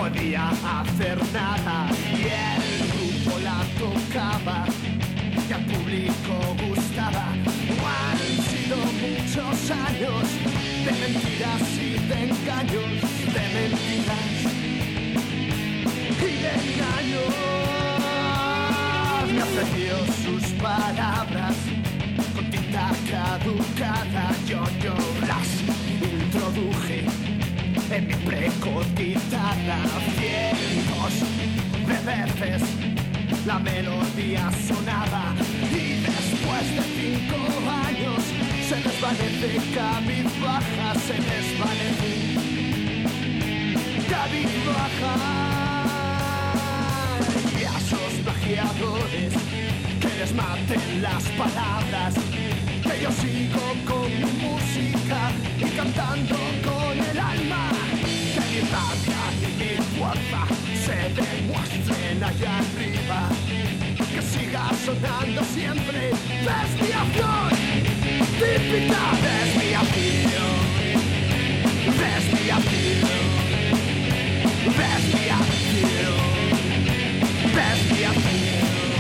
podía hacer nada y el grupo la tocaba y al público gustaba. Han sido muchos años de mentiras y de engaños, de mentiras y de engaños. Me ofreció sus palabras con tinta caducada, yo las introduje en mi precoz guitarra. Cientos de veces la melodía sonaba y después de 5 años se desvanece cabizbaja, se desvanece cabizbaja. Y a esos plagiadores que les maten las palabras, que yo sigo con mi música y cantando con el alma, que mi rabia y mi fuerza se demuestren allá arriba, que siga sonando siempre desviación, típica desviación, desviación, desviación, desviación.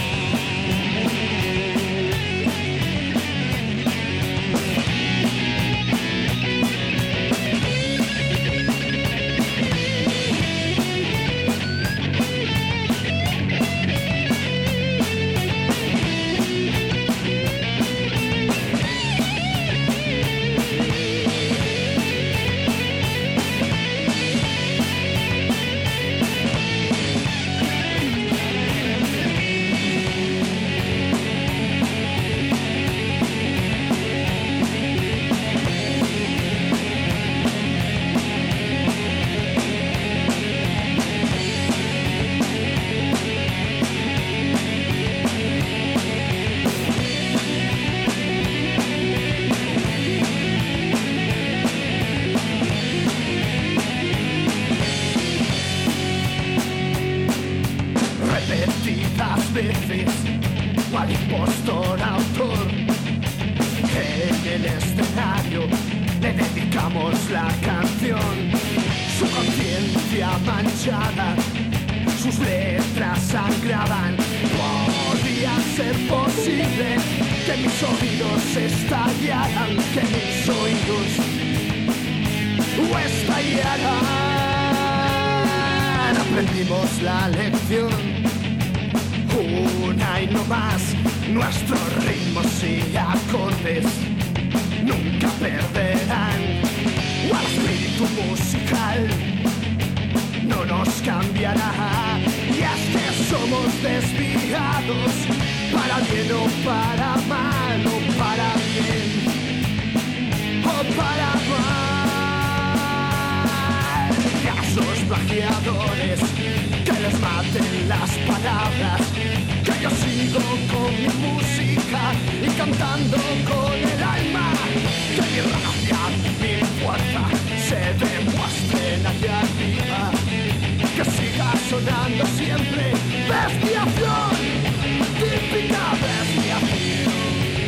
Veces, cual impostor autor, en el escenario le dedicamos la canción. Su conciencia manchada, sus letras sangraban. Podía ser posible que mis oídos estallaran, que mis oídos estallaran. Aprendimos la lección, una y no más, nuestros ritmos y acordes nunca perderán. Al espíritu musical no nos cambiará. Y es que somos desviados, para bien o para mal, o para bien o para mal. Y a esos plagiadores que les maten las palabras, que yo sigo con mi música y cantando con el alma, que mi rabia, mi fuerza se demuestren allá arriba, que siga sonando siempre desviación, típica desviación,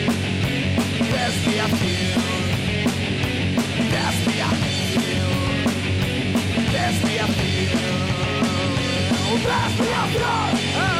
desviación, desviación, desviación, desviación.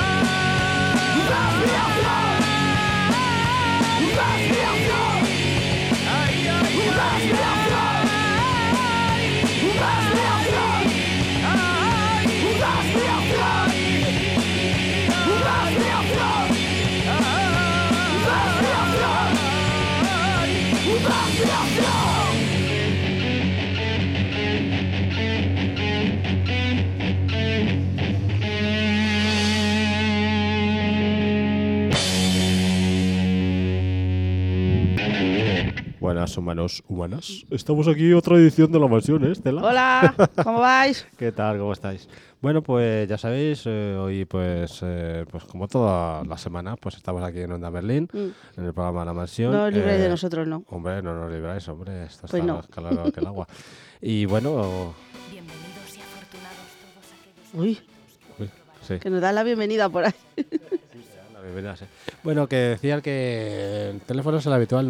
Buenas, humanos, humanas. Estamos aquí, otra edición de La Mansión, ¿eh, Estela? Hola, ¿cómo vais? ¿Qué tal? ¿Cómo estáis? Bueno, pues ya sabéis, hoy pues como toda la semana, pues estamos aquí en Onda Berlín, en el programa La Mansión. No os libréis de nosotros, ¿no? Hombre, no nos libráis, hombre, esto Pues está no. más calado que el agua. Y bueno... Bienvenidos y afortunados todos aquellos... Uy, sí. que nos dan la bienvenida por ahí. La bienvenida, sí. Bueno, que decía que el teléfono es el habitual,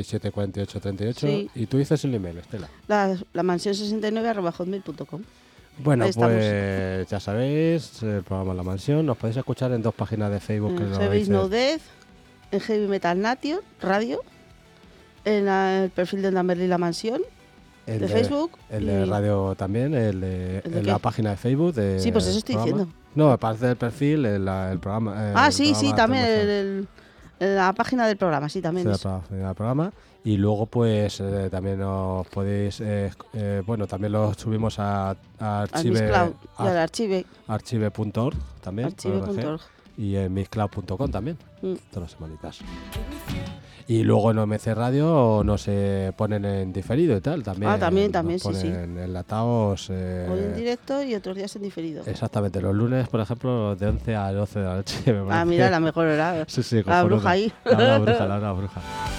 917974838, Sí. y tú dices el email, Estela. La mansión69@hotmail.com. Bueno, Ahí estamos. pues ya sabéis, el programa La Mansión. Nos podéis escuchar en 2 páginas de Facebook. Que En lo Heavy dice- No Death, en Heavy Metal Nation Radio, en el perfil de Onda Merlin La Mansión, el de Facebook. El de y- radio también, ¿El de en la qué? página de Facebook. Sí, pues eso estoy programa. diciendo. No, aparte del perfil, el programa. Ah, el sí, sí, programa también tenemos en la página del programa, sí, también. la eso. página del programa. Y luego, pues también os podéis. Bueno, también lo subimos a Al archive, Mixcloud y al archive. archive.org también. Archive.org. Y en mixcloud.com también. Mm. Todas las semanitas. Y luego en OMC Radio no se ponen en diferido y tal. También, Ah, también, nos sí, sí. ponen enlatados. Hoy en directo y otros días en diferido. Exactamente, los lunes, por ejemplo, de 11 a 12 de la noche. Me Ah, parece. mira, la mejor hora. Sí, sí, La cojonuda. bruja ahí. La hora bruja.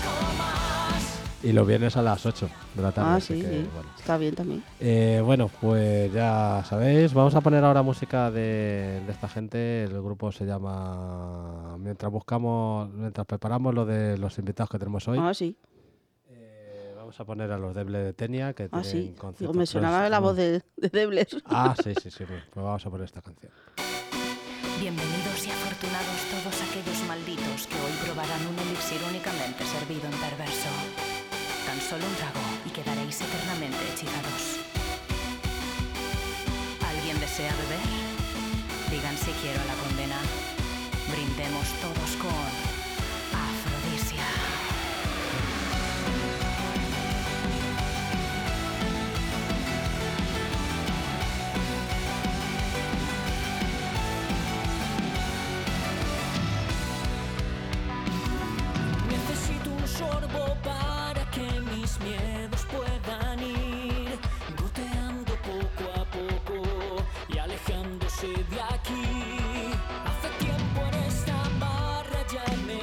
Y los viernes a las 8 de la tarde. Ah, así sí, que, sí. bueno. Está bien también. Bueno, pues ya sabéis, vamos a poner ahora música de esta gente. El grupo se llama, mientras preparamos lo de los invitados que tenemos hoy, Ah, sí. vamos a poner a los Deble de Tenia, que Ah, tienen sí. Digo, conciertos me sonaba la voz de Debles. Ah, sí, pues vamos a poner esta canción. Bienvenidos y afortunados todos aquellos malditos que hoy probarán un elixir únicamente servido en perverso. Tan solo un trago y quedaréis eternamente hechizados. ¿Alguien desea beber? Digan si quiero a la condena. Brindemos todos con Afrodisia. Necesito un sorbo para que mis miedos puedan ir goteando poco a poco y alejándose de aquí. Hace tiempo en esta barra ya me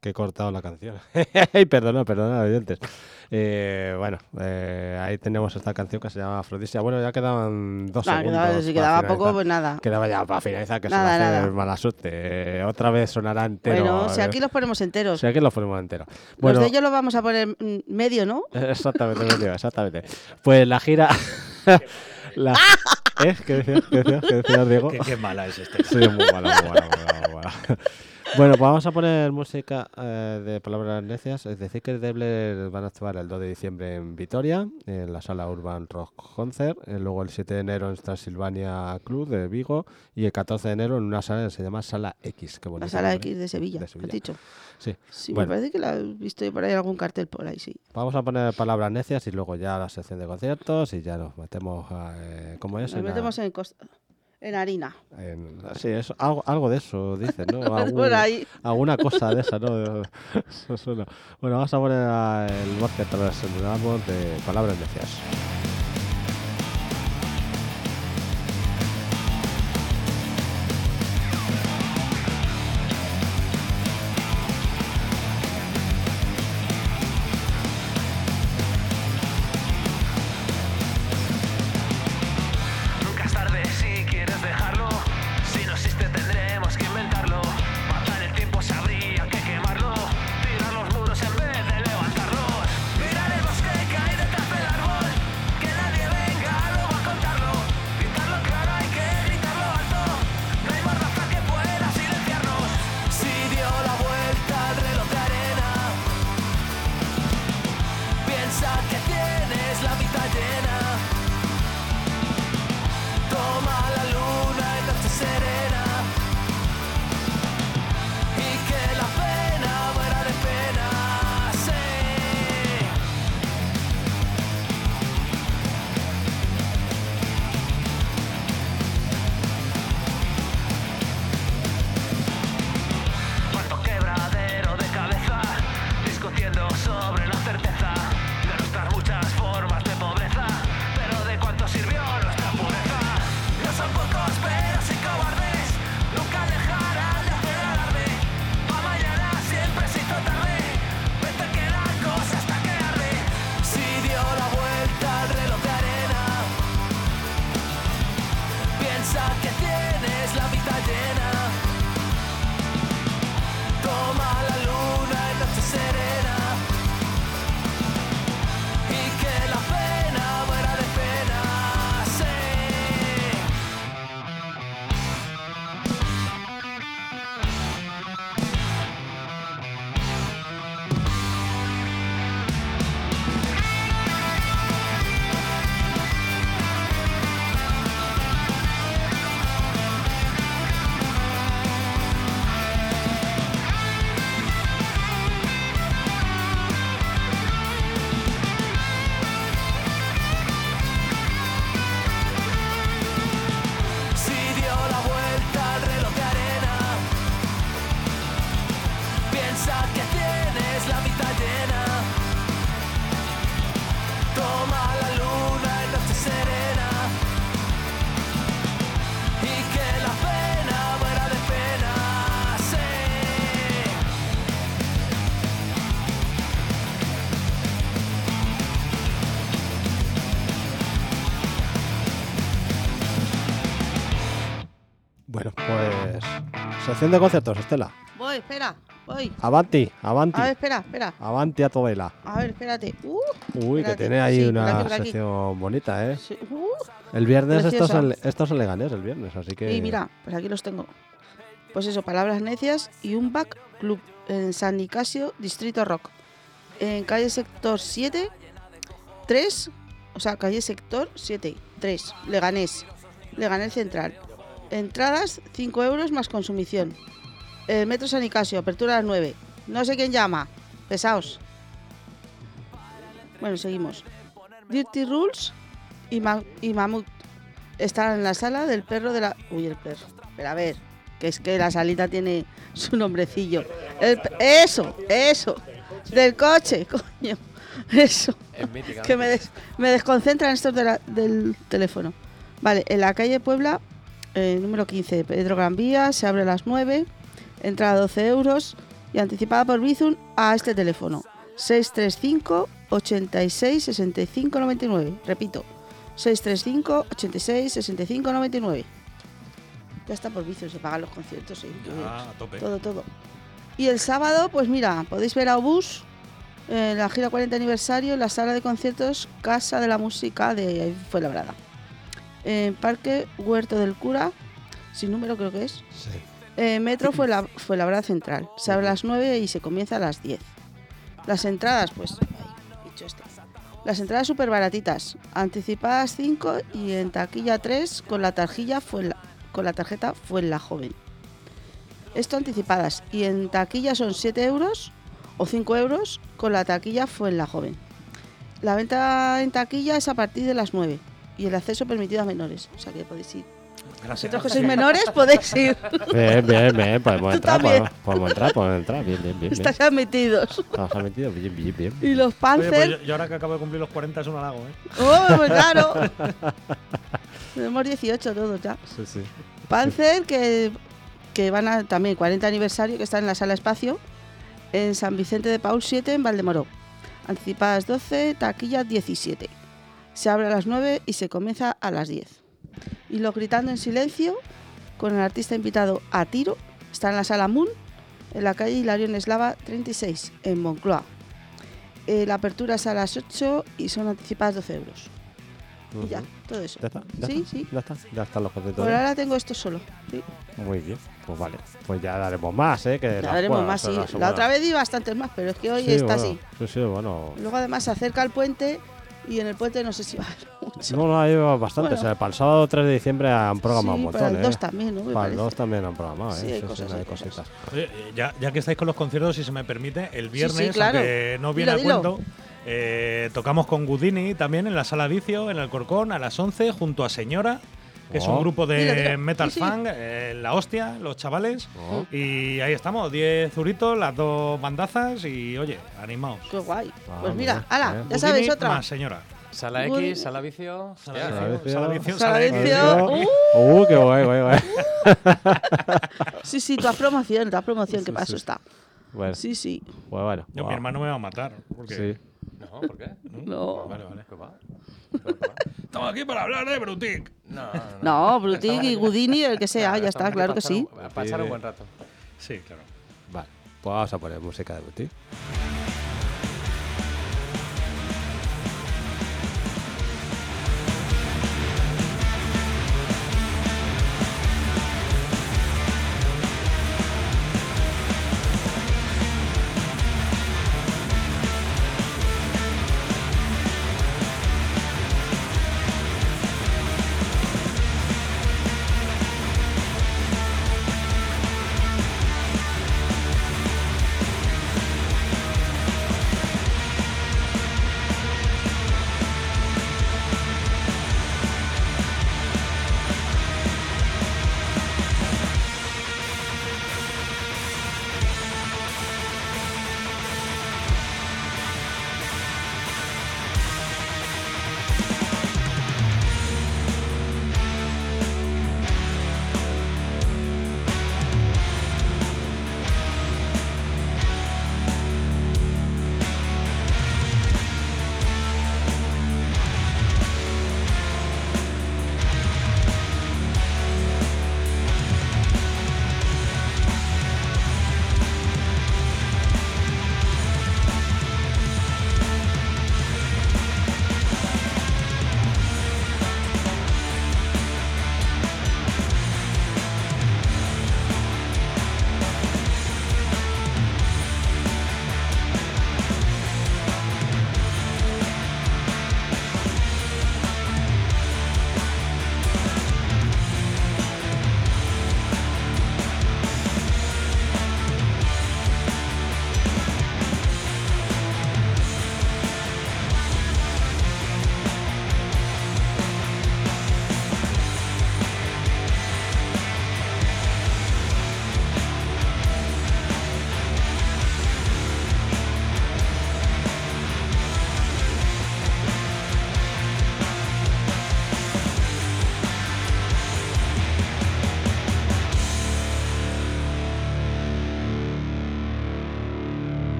que he cortado la canción. Perdona, oyentes. Bueno, ahí tenemos esta canción que se llama Afrodisia. Bueno, ya quedaban 2 segundos. Si quedaba poco, pues nada. Quedaba ya para finalizar, que Nada, se va a hacer nada. mala suerte. Otra vez sonará entero. Bueno, si aquí los ponemos enteros. Si aquí los ponemos enteros. Los de ellos los vamos a poner medio, ¿no? Exactamente, exactamente. Pues la gira... ¿Qué decías, Diego? Qué mala es esta. Sí, muy mala. Bueno, pues vamos a poner música de Palabras Necias. Es decir, que Debler van a actuar el 2 de diciembre en Vitoria, en la sala Urban Rock Concert. Luego el 7 de enero en Transilvania Club de Vigo. Y el 14 de enero en una sala que se llama Sala X. Qué bonito, la Sala nombre. X de Sevilla, ¿has dicho? Sí. Sí, Bueno. me parece que la he visto yo por ahí algún cartel por ahí, sí. Vamos a poner Palabras Necias y luego ya la sección de conciertos y ya nos metemos a... ¿cómo es? Nos metemos en harina. Sí, eso, algo de eso, dicen, ¿no? Por ahí. Alguna cosa de esa, ¿no? Eso suena. Bueno, vamos a poner el bosque tras el árbol de Palabras Necias. Nunca es tarde si quieres dejarlo. Si no existe tendremos que inventarlo. Matar el tiempo se habría que quemarlo. Tirar los muros en vez de levantarlos. Mirar el bosque que hay detrás del árbol. Que nadie venga luego a contarlo. Gritarlo claro, hay que gritarlo alto. No hay más raza que pueda silenciarnos. Si dio la vuelta al reloj de arena. Piensa que tienes la mitad llena. Toma la luna en noche serena y que la pena muera de pena, sí. Cuánto quebradero de cabeza discutiendo sobre la certeza de nuestras muchas formas de pobreza, pero de cuánto sirvió nuestra pureza. No son pocos, pero sí cobardes. Nunca dejarán de hacer alarde. Pa' mañana siempre se hizo tarde. Vete que la cosa hasta que arde. Si dio la vuelta al reloj de arena. Piensa que tienes la mitad llena. Toma la luna en noche serena. Y que la pena muera de pena, sí. Si dio la vuelta al reloj de arena. Piensa que tienes la mitad llena. Toma la luna en noche serena. Y que la pena muera de pena, sí. Bueno, pues... Sección de conciertos, Estela. Voy, espera, voy. Avanti. A ver, espera. Avanti a tu vela. A ver, espérate. Uy, Espérate. que tiene ahí Sí, una por aquí. sección bonita, ¿eh? Sí. El viernes Preciosa. estos en Leganés, el viernes, así que... Y mira, pues aquí los tengo. Pues eso, Palabras Necias y un back club en San Nicasio, Distrito Rock. En calle Sector 7, 3, o sea, calle Sector 7, 3, Leganés Central. Entradas 5 euros más consumición. El Metro San Nicasio, apertura a las 9. No sé quién llama, pesaos. Bueno, seguimos. Dirty Rules y Mamut están en la sala del perro de la... Uy, el perro. Pero a ver, que es que la salita tiene su nombrecillo. Eso. Del coche, coño. Eso. Es mítica. Que me desconcentran estos del teléfono. Vale, en la calle Puebla, número 15, Pedro Gran Vía, se abre a las 9, entrada 12 euros. y anticipada por Bizum a este teléfono 635 86 65 99. Repito, 635 86 65 99. Ya está por Bizum, se pagan los conciertos, sí. Ah, a tope. Todo. Y el sábado, pues mira, podéis ver a Obús en la gira 40 aniversario en la sala de conciertos Casa de la Música de Fuenlabrada. En Parque Huerto del Cura, sin número creo que es. Sí. Metro Fuenlabrada Central. Se abre a las 9 y se comienza a las 10. Las entradas, pues, ahí, dicho esto. Las entradas súper baratitas. Anticipadas 5 y en taquilla 3 con la tarjeta Fuenlajoven. Esto anticipadas. Y en taquilla son 7 euros o 5 euros con la taquilla Fuenlajoven. La venta en taquilla es a partir de las 9 y el acceso permitido a menores. O sea que podéis ir. Gracias. Vosotros que sois menores podéis ir. Bien. Podemos Tú entrar, también. podemos entrar. Bien. Estáis admitidos. Estamos admitidos, bien. Y los Oye, Panzer. pues yo ahora que acabo de cumplir los 40 es un halago, ¿eh? ¡Oh, pues claro! Tenemos 18 todos ya. Sí. Panzer, que van a también 40 aniversario, que están en la Sala Espacio, en San Vicente de Paul 7, en Valdemoró. Anticipadas 12, taquilla 17. Se abre a las 9 y se comienza a las 10. Y los Gritando en Silencio, con el artista invitado a Tiro, está en la Sala Moon, en la calle Hilarión Eslava 36, en Moncloa. La apertura es a las 8 y son anticipadas 12 euros. Y ya, todo eso. ¿Ya está? Sí. Ya están los conciertos. Por ahora tengo esto solo. Sí. Muy bien, pues vale. Pues ya daremos más, ¿eh? Que Ya las daremos puedas, más, sí. son La buenas. otra vez di bastantes más, pero es que hoy Sí, está bueno, así. Sí, bueno. Luego además se acerca el puente y en el puente no sé si va a haber mucho. No, hay bastantes. Bueno. Para el sábado 3 de diciembre han programado Sí, un para montón, el 2 también, ¿no? Me Para el parece. 2 también han programado, Sí, hay cosas, hay hay cosas. cositas. Oye, ya que estáis con los conciertos, si se me permite, el viernes, claro. aunque no viene Dilo, a cuento, tocamos con Gudini también en la Sala Vicio, en el Corcón, a las 11, junto a Señora, que es un grupo de Dilo. metal Sí. funk, la hostia, los chavales. Oh. Y ahí estamos, 10 zuritos, las dos bandazas y, oye, animaos. Qué guay. Ah, Pues muy mira, bien, ala, bien. ya sabéis Gudini otra. más Señora. Sala Uy. X, Sala Vicio. Sala hostia. Vicio, Sala Vicio, Sala Sala Vicio. Vicio. Qué guay. Sí, tu promoción, que Sí, paso sí. está. Bueno, Sí. pues bueno. Yo, mi hermano me va a matar. Porque Sí. No, ¿por qué? No. Vale. ¿Qué va? Estamos aquí para hablar de Brutic. No, Brutic y Gudini, el que sea, ya está, claro que sí. Para pasar un buen rato. Sí, claro. Vale, pues vamos a poner música de Buti.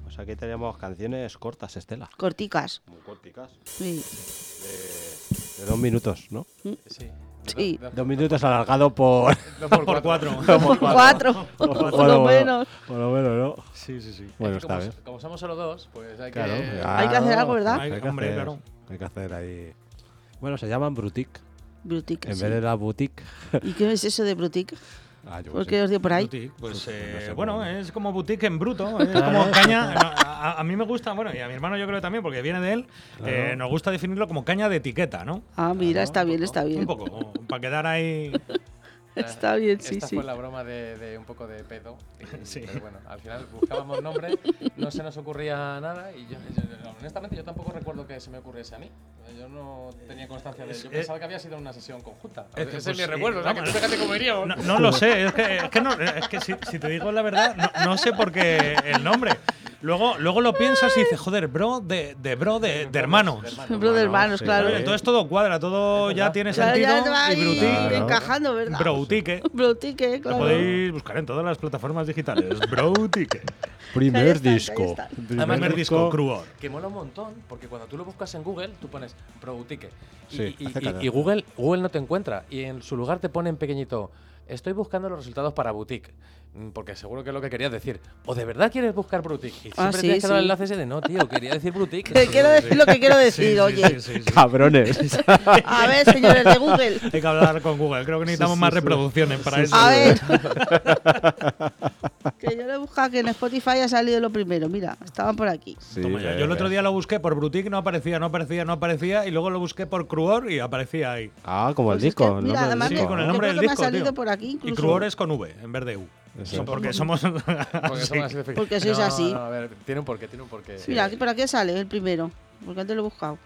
O sea, aquí teníamos canciones cortas, Estela. Corticas. Muy corticas. Sí. De 2 minutos, ¿no? Sí. Sí. 2 minutos alargado por... Por 4. 4, por lo menos. Por lo menos, ¿no? Sí, sí, sí. Bueno, Es que está bien. como somos solo dos, pues hay Claro, que... Hay que hacer algo, ¿verdad? Hay- que hombre, hacer, claro. hay que hacer ahí... Bueno, se llaman Brutique. Boutique, En sí. vez de la boutique. ¿Y qué es eso de boutique? Ah, yo ¿Por qué qué sé. os dio por ahí? Boutique, pues No sé bueno, cómo. es como boutique en bruto, es Claro. como caña. A mí me gusta, bueno, y a mi hermano yo creo también, porque viene de él, Claro. nos gusta definirlo como caña de etiqueta, ¿no? Ah, mira, está bien, está Un bien. poco, para quedar ahí. Está bien, sí, Esta sí. fue la broma de un poco de pedo. Sí. Pero bueno, al final buscábamos nombre, no se nos ocurría nada y honestamente yo tampoco recuerdo que se me ocurriese a mí. Yo no tenía constancia de ello. Yo pensaba que había sido una sesión conjunta. Es que, Ese pues, es mi sí, recuerdo, o sea, que vamos. tú fíjate cómo iríamos. No lo sé, es que si te digo la verdad, no sé por qué el nombre. Luego lo piensas y dices, joder, bro de hermano. Bro de hermanos, sí. claro. Entonces todo cuadra, todo ya tiene Claro, sentido. ya te va Y ahí Broutique, encajando, ¿verdad? Broutique. Broutique, Lo claro. podéis buscar en todas las plataformas digitales. Broutique. Primer Ahí está, ahí disco. está. Primer disco Cruor. Que mola un montón, porque cuando tú lo buscas en Google, tú pones Broutique. Sí, Y acércate. Google no te encuentra. Y en su lugar te pone en pequeñito, estoy buscando los resultados para Boutique. Porque seguro que es lo que querías decir. ¿O de verdad quieres buscar Boutique? Y siempre sí, tienes que dar sí. el enlace ese de, no, tío, quería decir Boutique. Que quiero decir lo que quiero decir, oye. Sí. Cabrones. A ver, señores de Google. Hay que hablar con Google. Creo que necesitamos más reproducciones para eso. A ver. Que yo le he buscado que en Spotify ha salido lo primero. Mira, estaban por aquí. Sí, Toma ya. Yo el otro día lo busqué por Boutique, no aparecía. Y luego lo busqué por Cruor y aparecía ahí. Ah, como el Pues es disco. que, el mira, nombre del además Sí, disco. con el yo nombre creo del que me ha disco, salido tío. por aquí Y incluso. Cruor es con V en vez de U. Eso. Porque somos. Porque somos así de friki. Porque sois así. No, a ver, tiene un porqué. Mira, aquí por aquí sale el primero. Porque antes lo he buscado.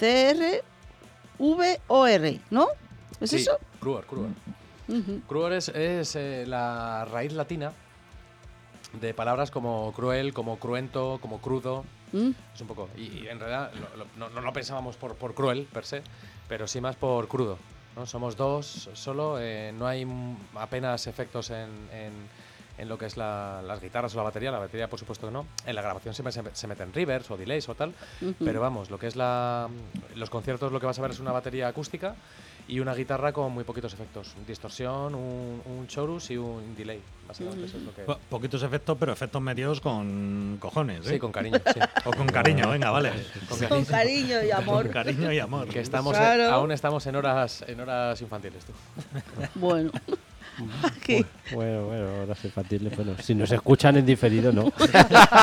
C-R-V-O-R, ¿no? ¿Es Sí, eso? Cruor. Ujú. Cruor es la raíz latina de palabras como cruel, como cruento, como crudo. Mm. Es un poco. Y en realidad no lo pensábamos por cruel per se, pero sí más por crudo, ¿no? Somos dos solo, no hay apenas efectos en lo que es las guitarras o la batería por supuesto que no. En la grabación siempre se meten reverbs o delays o tal, Ujú. pero vamos, lo que es los conciertos lo que vas a ver es una batería acústica y una guitarra con muy poquitos efectos, distorsión, un chorus y un delay, básicamente eso es lo que... Poquitos efectos, pero efectos medios con cojones, ¿eh? Sí, con cariño, sí. O con cariño, venga, vale. Con cariño y amor. Con cariño y amor. Que estamos Claro. aún estamos en horas infantiles, tú. Bueno. ¿Qué? Bueno, horas infantiles. Bueno, si nos escuchan en diferido, no. Podéis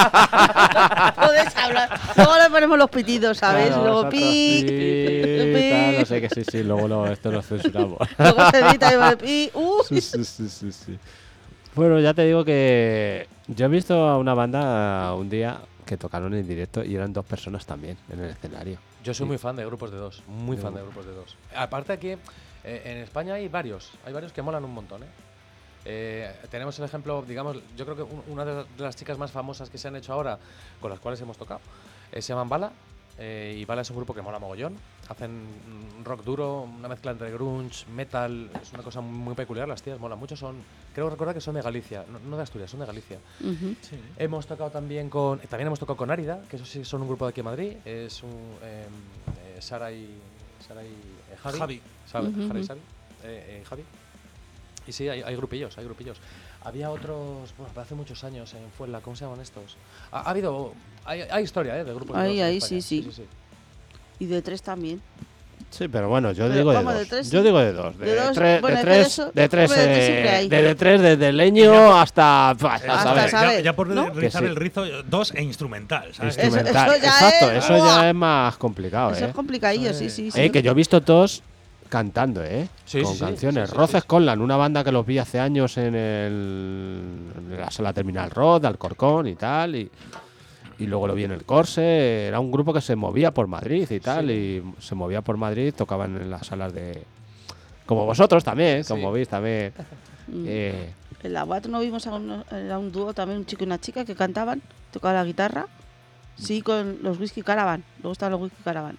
hablar. Luego le ponemos los pitidos, ¿sabes? Claro, Luego exacto. pi. Sí, pi. tal, no sé que sí, luego esto lo censuramos. Luego se edita y va pi. Sí. Bueno, ya te digo que yo he visto a una banda un día que tocaron en directo y eran 2 personas también en el escenario. Yo soy muy fan de grupos de dos, muy fan de grupos de dos. Aparte que en España hay varios que molan un montón, tenemos el ejemplo, digamos, yo creo que una de las chicas más famosas que se han hecho ahora, con las cuales hemos tocado, se llaman Bala, y Bala es un grupo que mola mogollón, hacen rock duro, una mezcla entre grunge, metal, es una cosa muy peculiar, las tías molan mucho, creo recordar que son de Galicia, no de Asturias, son de Galicia. Ujú. Hemos tocado también con Árida, que eso sí son un grupo de aquí en Madrid, es Sara y Javi. Javi. Ujú, Jara y ujú. Xavi, Javi. Y sí, hay grupillos. Había otros, bueno, hace muchos años en Fuenla, ¿cómo se llaman estos? Hay historia, de grupos. Ahí, de dos en ahí, España. sí. Y de 3 también. Sí, pero bueno, yo Pero digo de vamos, 2. de 3 Yo sí. digo de 2. De dos, De bueno, es que 3, eso- de 3, hombre, de tres siempre hay. de 3, desde leño hasta... Hasta ¿sabes? saber, Ya por ¿no? rizar Que sí. el rizo, 2 e instrumental, ¿sabes? Instrumental. Eso ya Exacto, es- eso ¡Buah! ya es más complicado, Eso es complicadillo, sí. Que yo he visto todos cantando, Sí, con sí, sí, canciones. sí, Roces sí. Conlan, una banda que los vi hace años en la sala Terminal Road, de Alcorcón y tal, y luego lo vi en el Corse. Era un grupo que se movía por Madrid y tal, y se movía por Madrid, tocaban en las salas de... Como vosotros también, Sí. como veis también. Mm. Eh, En la BAT no vimos era un dúo también, un chico y una chica que cantaban, tocaban la guitarra. Sí, con los Whisky Caravan. Luego estaban los Whisky Caravan.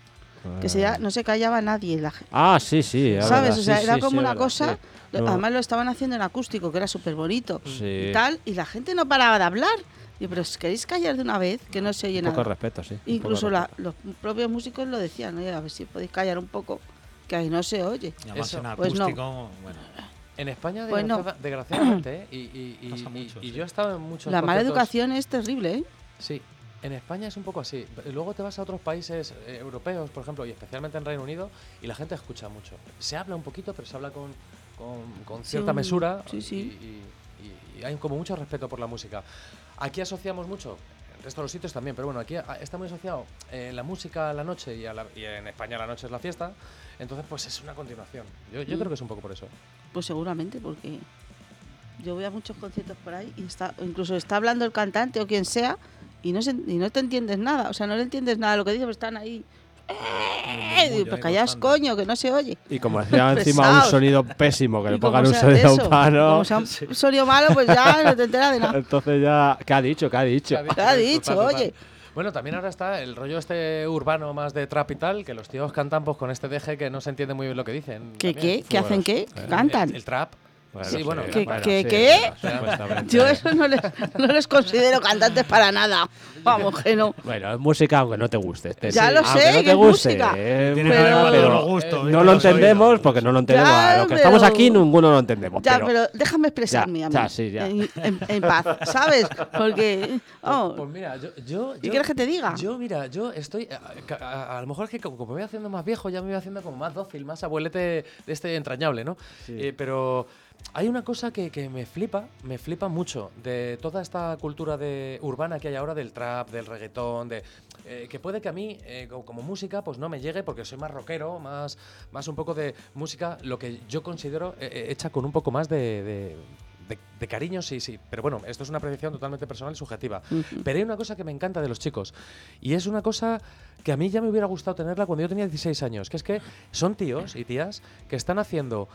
que no se callaba nadie. Ah, sí, es ¿Sabes? verdad, O sea, sí, era sí, como sí, una es verdad, cosa. sí. No. Además lo estaban haciendo en acústico, que era súper bonito. Sí. Y tal, y la gente no paraba de hablar. Y pero ¿os queréis callar de una vez? Que no se oye Un poco de nada. respeto, sí. Incluso un poco de respeto. los propios músicos lo decían, ¿no? A ver si podéis callar un poco, que ahí no se oye. Y además Eso, en pues no. acústico, bueno. En España, Pues no. desgraciadamente, y Pasa mucho, y sí. yo he estado en muchos La mala conciertos- educación es terrible, ¿eh? Sí, en España es un poco así. Luego te vas a otros países europeos, por ejemplo, y especialmente en Reino Unido, y la gente escucha mucho. Se habla un poquito, pero se habla con cierta Sí, mesura sí, sí. y hay como mucho respeto por la música. Aquí asociamos mucho, en el resto de los sitios también, pero bueno, aquí está muy asociado la música a la noche y en España la noche es la fiesta, entonces pues es una continuación. Yo creo que es un poco por eso. Pues seguramente, porque yo voy a muchos conciertos por ahí y incluso está hablando el cantante o quien sea y no te entiendes nada. O sea, no le entiendes nada a lo que dice, pero están ahí. Digo, pues callaos, coño, que no se oye. Y como decía encima un Pesaos. sonido pésimo, que le Y como pongan un sea sonido eso, pano. Como sea un sonido malo, pues ya no te enteras de nada. Entonces ya. ¿Qué ha dicho? ¿Qué ha dicho? ¿Qué ha dicho? Total. Oye. Bueno, también ahora está el rollo este urbano más de trap y tal, que los tíos cantan pues con este deje que no se entiende muy bien lo que dicen. ¿Qué? también. ¿Qué hacen qué? ¿Qué cantan? El trap. Bueno, sí, bueno. ¿Qué? bueno, ¿Qué? sí, ¿Qué? bueno, supuestamente. Yo eso no les considero cantantes para nada. Vamos, que no. Bueno, es música aunque no te guste. Ya lo Aunque sé, no que te es guste, música. Tiene que Pero- haber para todos pero los gustos. no y lo todos los entendemos oídos. porque no lo entendemos. Ya, Los que estamos pero- aquí, ninguno lo entendemos. Ya, pero, pero déjame expresarme a mí. ya, sí, ya. En paz, ¿sabes? Porque. oh, Pues mira, yo ¿Qué quieres que te diga? Yo estoy. A lo mejor es que como me voy haciendo más viejo, ya me voy haciendo como más dócil, más abuelete de este entrañable, ¿no? Pero hay una cosa que me flipa mucho de toda esta cultura urbana que hay ahora del trap, del reggaetón, que puede que a mí, como música, pues no me llegue porque soy más rockero, más un poco de música, lo que yo considero hecha con un poco más de cariño, sí. Pero bueno, esto es una apreciación totalmente personal y subjetiva. Pero hay una cosa que me encanta de los chicos. Y es una cosa que a mí ya me hubiera gustado tenerla cuando yo tenía 16 años. Que es que son tíos y tías que están haciendo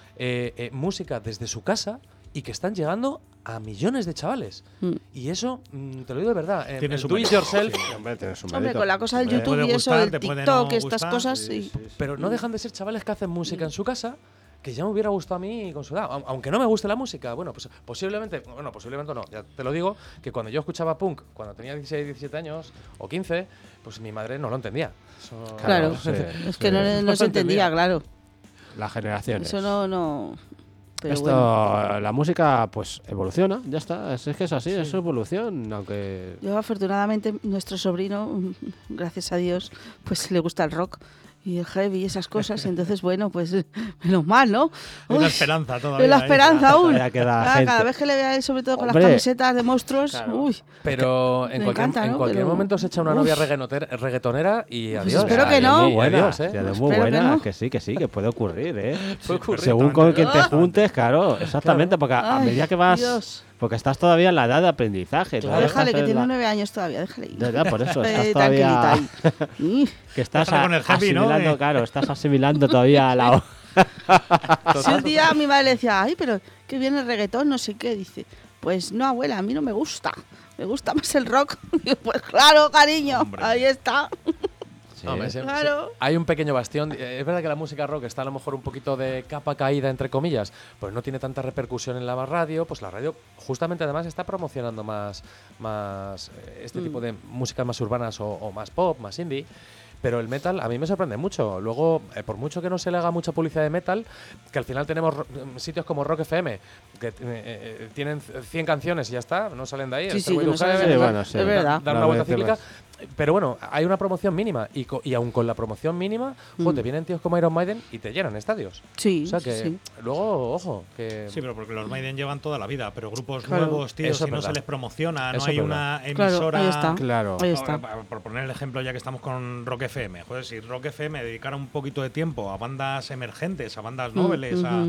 música desde su casa y que están llegando a millones de chavales. Y eso, te lo digo de verdad. Tiene el su do it mérito, yourself, sí. Hombre, tiene su Hombre, mérito. con la cosa del Hombre, YouTube puede y eso, gustar, del te puede TikTok, no estas gustar, cosas, sí, sí. sí. pero no dejan de ser chavales que hacen música en su casa, que ya me hubiera gustado a mí con su edad. Aunque no me guste la música, bueno, pues posiblemente no, ya te lo digo, que cuando yo escuchaba punk, cuando tenía 16, 17 años o 15, pues mi madre no lo entendía. Eso- Claro, sí, es sí. que no se No se entendía, entendía. claro. Las generaciones. Eso no. Pero Esto, bueno. la música, pues evoluciona, ya está. Es que es así, es evolución, aunque. Yo, afortunadamente, nuestro sobrino, gracias a Dios, pues le gusta el rock y el heavy y esas cosas. Entonces, bueno, pues menos mal, ¿no? Hay una Uy, esperanza todavía. es la ahí. esperanza aún. Todavía queda Ah, gente. cada vez que le vea, sobre todo con Hombre. las camisetas de monstruos, Claro. uy. Pero en Me cualquier, encanta, en ¿no? cualquier Pero- momento se echa una Uf. novia reggaetonera y Pues adiós. espero que Ya, no. Muy buena, Adiós, ya, de muy Espero que buena, no. que sí, que puede ocurrir, ¿eh? Puede ocurrir, Según con quien te Ah. juntes, claro, exactamente, porque a Ay, medida que vas. Dios. Porque estás todavía en la edad de aprendizaje. Claro. todavía Déjale, estás que en tiene la- 9 años todavía, déjale ir. Ya, por eso, estás Tranquilita todavía. ahí. Que estás Déjala con el happy, ¿no? asimilando, claro, estás asimilando todavía a la. Si un día mi madre le decía, ay, pero que viene el reggaetón, no sé qué, dice, pues no, abuela, a mí no me gusta. Me gusta más el rock. Digo, pues claro, cariño, Hombre. ahí está. Sí. Hombre, Claro. hay un pequeño bastión. Es verdad que la música rock está a lo mejor un poquito de capa caída, entre comillas, pues no tiene tanta repercusión en la radio. Pues la radio, justamente además, está promocionando más este tipo de músicas más urbanas o más pop, más indie. Pero el metal a mí me sorprende mucho. Luego, por mucho que no se le haga mucha publicidad de metal, que al final tenemos sitios como Rock FM, que tienen 100 canciones y ya está, no salen de ahí. Sí, el sí, Stairway que to no salen Heaven, de ahí. dar- Sí, bueno, sí. Es verdad. dar No una vuelta voy a cíclica. decirlo. Pero bueno, hay una promoción mínima y aún con la promoción mínima, jo, te vienen tíos como Iron Maiden y te llenan estadios. Sí, O sea que sí. luego, ojo, que Sí, pero porque los Maiden llevan toda la vida, pero grupos Claro. nuevos, tíos, Eso si es no verdad. se les promociona, no Eso hay es una Claro, emisora. ahí está. Claro. Ahí está. Por poner el ejemplo, ya que estamos con Rock FM, joder, si Rock FM dedicara un poquito de tiempo a bandas emergentes, a bandas nobles, a.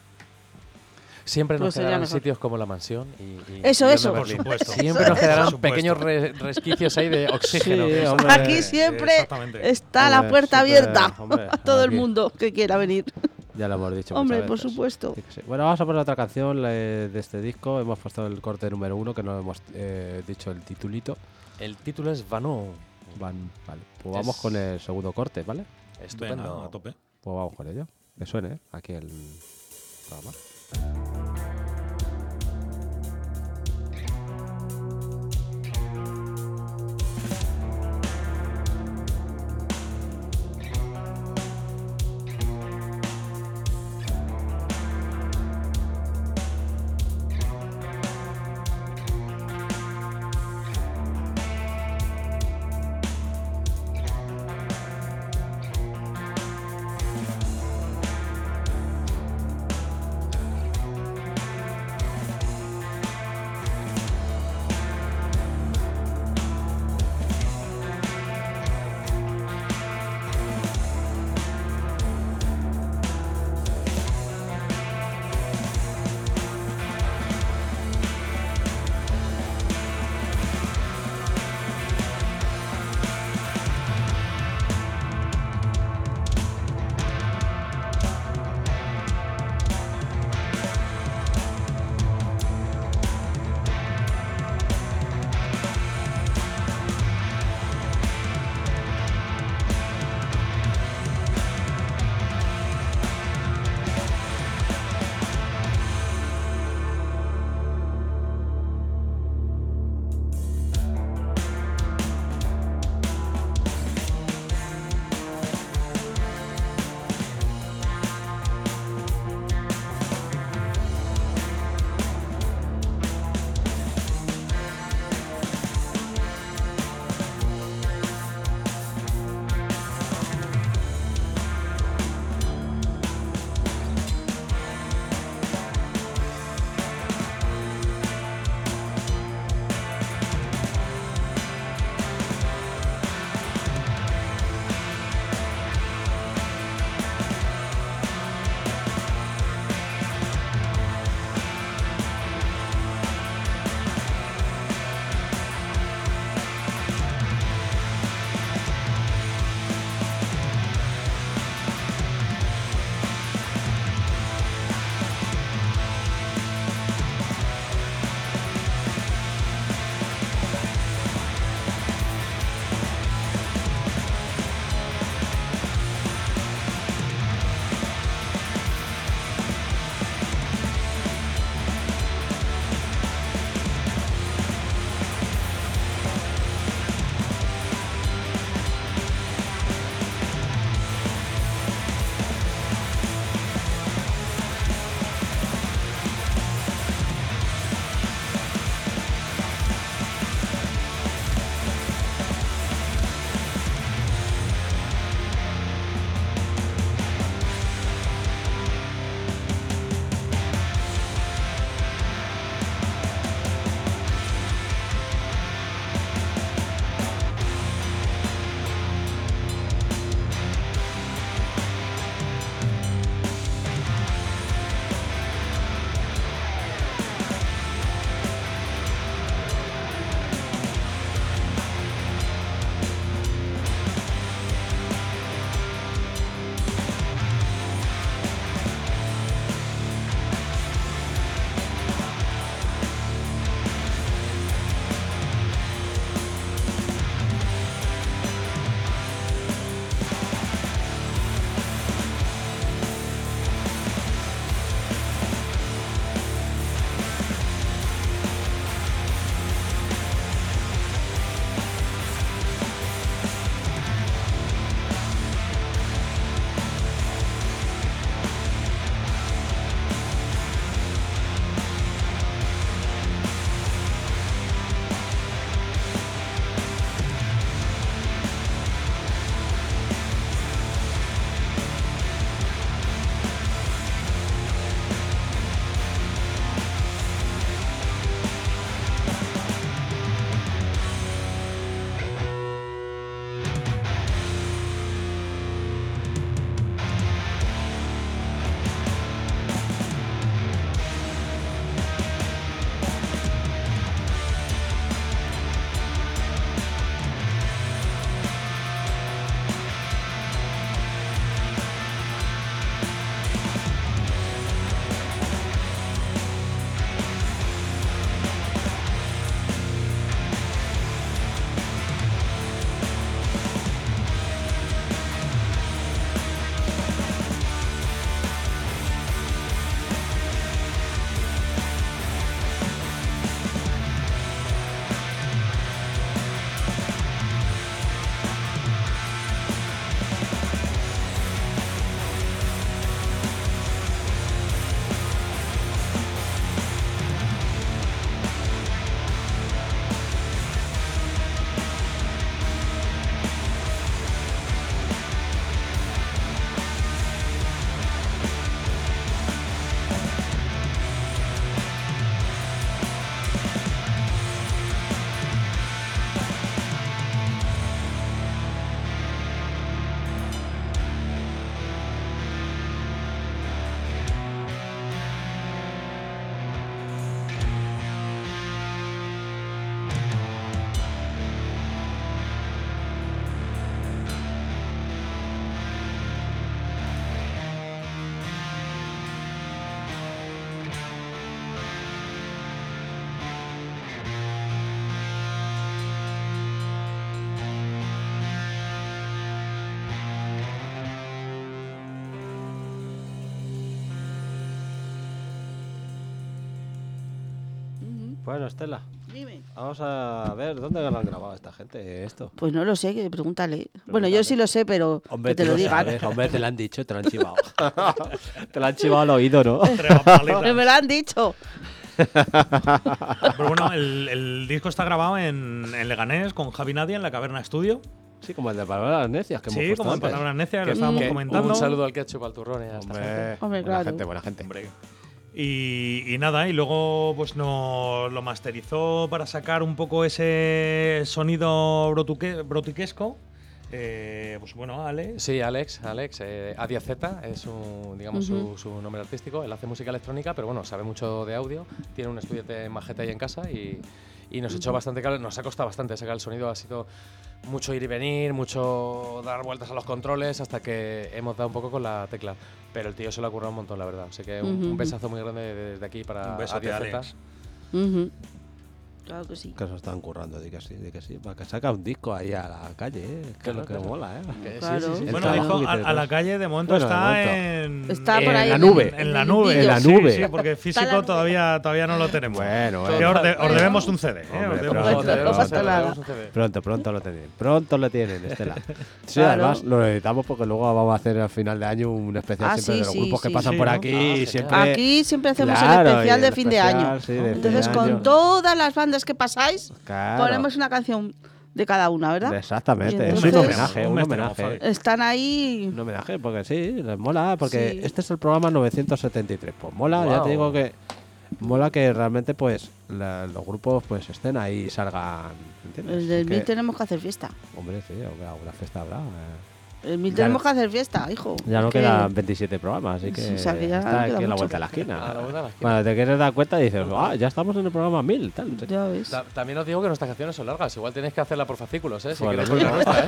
siempre nos Pues sería quedarán mejor. sitios como La Mansión y Eso, y eso. Onda Por Berlín. supuesto. Siempre Eso, nos quedarán por supuesto. pequeños resquicios ahí de oxígeno. Sí, que eso- hombre. Aquí siempre exactamente. está la Hombre, puerta súper, abierta hombre, a todo el aquí. mundo que quiera venir. Ya lo hemos dicho. Hombre, muchas por veces. supuesto. Sí que sí. Bueno, vamos a poner otra canción de este disco. Hemos puesto el corte número 1, que no hemos dicho el titulito. El título es Vano. Vale, pues vamos con el segundo corte, ¿vale? Estupendo. Venga, a tope. Pues vamos con ello. Que suene aquí el programa. Bueno, Estela, Dime. vamos a ver dónde lo han grabado esta gente esto. Pues no lo sé, que pregúntale. Bueno, yo sí lo sé, pero Hombre, que te tú lo lo digan. sabes, hombre, te lo han dicho, te lo han chivado. Te lo han chivado al oído, ¿no? Tres palitas. Me lo han dicho. Pero bueno, el disco está grabado en Leganés con Javi Nadia en la Caverna Estudio. Sí, como el de Palabras Necias que hemos Sí, puesto como en antes. Palabras Necias, lo Que- estábamos que comentando. Un saludo al que ha hecho el turrón a esta gente. Hombre, Hombre, buena claro. gente, buena gente. Hombre. Y nada, y luego pues nos lo masterizó para sacar un poco ese sonido brotiquesco. Pues bueno, Ale. Sí, Alex, Adia Z es digamos su nombre artístico. Él hace música electrónica, pero bueno, sabe mucho de audio. Tiene un estudio de majete ahí en casa y nos echó bastante cable. Nos ha costado bastante sacar el sonido. Ha sido mucho ir y venir, mucho dar vueltas a los controles hasta que hemos dado un poco con la tecla. Pero el tío se lo ha currado un montón, la verdad. Así que un besazo muy grande desde aquí para Un besote, Adia Z. Alex. Ujú. Claro que sí. Que se están currando, di que sí. Para que saca un disco ahí a la calle, que es lo que Claro. mola, Que Claro. sí. El Bueno, trabajo dijo que a la calle de momento Bueno, de está momento. Está por En ahí la nube. En la el nube. vídeo. En la Sí, nube. Sí, porque Está en físico la nube. todavía no lo tenemos. Bueno, Que bueno. os debemos un CD. Hombre, os debemos pronto, un CD. no pasa nada. Pronto lo tienen. Pronto lo tienen, Estela. Sí, Claro. además lo necesitamos porque luego vamos a hacer al final de año un especial Ah, siempre sí, de los sí, grupos que sí. pasan Sí, por ¿no? aquí Ah, y genial. siempre. Aquí siempre hacemos Claro, el y especial el de fin de especial, año. sí, de fin de Entonces, año. con todas las bandas que pasáis, Claro. ponemos una canción de cada una, ¿verdad? Exactamente, Y es un entonces- homenaje, Un un mes homenaje. tenemos, Fabi. Están ahí. Un homenaje, porque sí, les mola, porque Sí. este es el programa 973. Pues mola, ya Guau. te digo que mola que realmente pues los grupos pues estén ahí y salgan, ¿entiendes? El del Que- 1000 tenemos que hacer fiesta. Hombre, sí, hombre, alguna fiesta habrá. El 1000 Ya tenemos no- que hacer fiesta, hijo. Ya no Es que- quedan 27 programas, así que Sí, o sea, que ya está queda aquí a la mucho. vuelta de la esquina. A la vuelta de la esquina. Cuando te quieres dar cuenta dices, ya estamos en el programa 1000, tal. Ya ves. También os digo que nuestras canciones son largas, igual tenéis que hacerla por fascículos, si Bueno, queréis bueno. poner vuestra,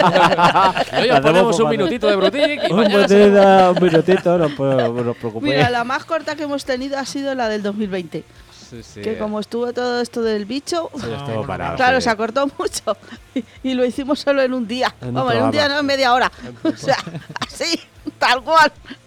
Y hoy os Hacemos ponemos por un minutito de Brutic y Un mañana se- minutito, no os preocupéis. Mira, la más corta que hemos tenido ha sido la del 2020. Sí, sí. Que como estuvo todo esto del bicho, Sí, estuvo bueno, parado. claro, sí. se acortó mucho. Y lo hicimos solo en un día. En un Vamos, en un día programa. no, en media hora. O sea, así, tal cual.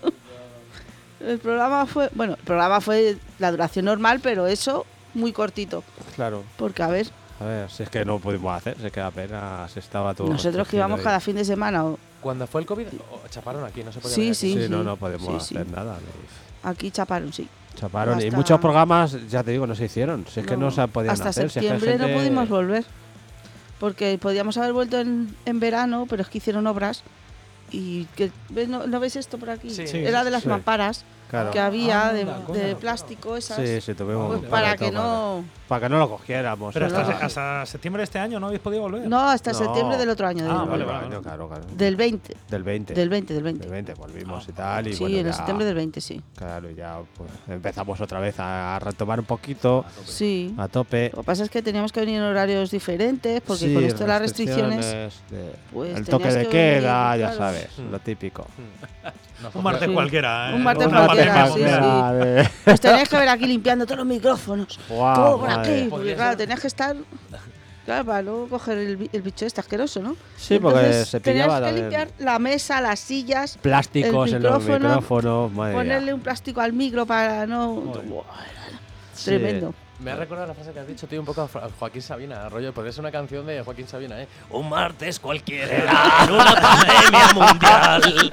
El programa fue la duración normal, pero eso muy cortito. Claro. Porque, a ver, A ver, si es que no pudimos hacer, si es que apenas estaba todo. nosotros que íbamos cada fin de semana, Cuando fue el COVID, chaparon aquí, no se podía Sí, venir sí. aquí. Sí, no podemos sí, hacer sí. nada. aquí chaparon, sí. Chaparon. Y Hasta- muchos programas, ya te digo, no se hicieron. Si es que no se podían Hasta hacer. si es que septiembre no gente- pudimos volver. Porque podíamos haber vuelto en verano, pero es que hicieron obras. Y que ¿ves? ¿No veis esto por aquí? Sí. Sí, Era de las sí. mamparas Claro. que había Anda, de coño. plástico, esas. Sí, sí, tuvimos. Pues para que no. Para que no lo cogiéramos. Pero ¿sabes? hasta septiembre de este año no habéis podido volver. No, hasta No. septiembre del otro año. Ah, del, vale, Del vale. año, claro. del 20. Del 20. Del 20, del Del 20. 20 volvimos y tal. Y Sí, bueno, en el ya- septiembre del 20, sí. Claro, ya pues, empezamos otra vez a retomar un poquito, Sí. a tope. Lo que pasa es que teníamos que venir en horarios diferentes, porque Sí, con esto de las restricciones. pues, pues el toque tenías de que queda, venir, ya claro. sabes, Mm. lo típico. Un martes Sí. cualquiera. Un martes Una cualquiera, pandemia sí, mundial. sí. de- Pues tenías que ver aquí limpiando todos los micrófonos. Guau, todo por madre. aquí. Porque Podría claro, ser. tenías que estar. Claro, para luego coger el bicho este asqueroso, ¿no? Sí, porque Entonces, se tenías pillaba que también limpiar la mesa, las sillas, plásticos el en los micrófono, micrófonos, madre mía. ponerle un plástico al micro para no. Buah, Sí. tremendo. Me ha recordado la frase que has dicho, tío, un poco a Joaquín Sabina, rollo, podría ser una canción de Joaquín Sabina, ¿eh? Un martes cualquiera, en una pandemia mundial.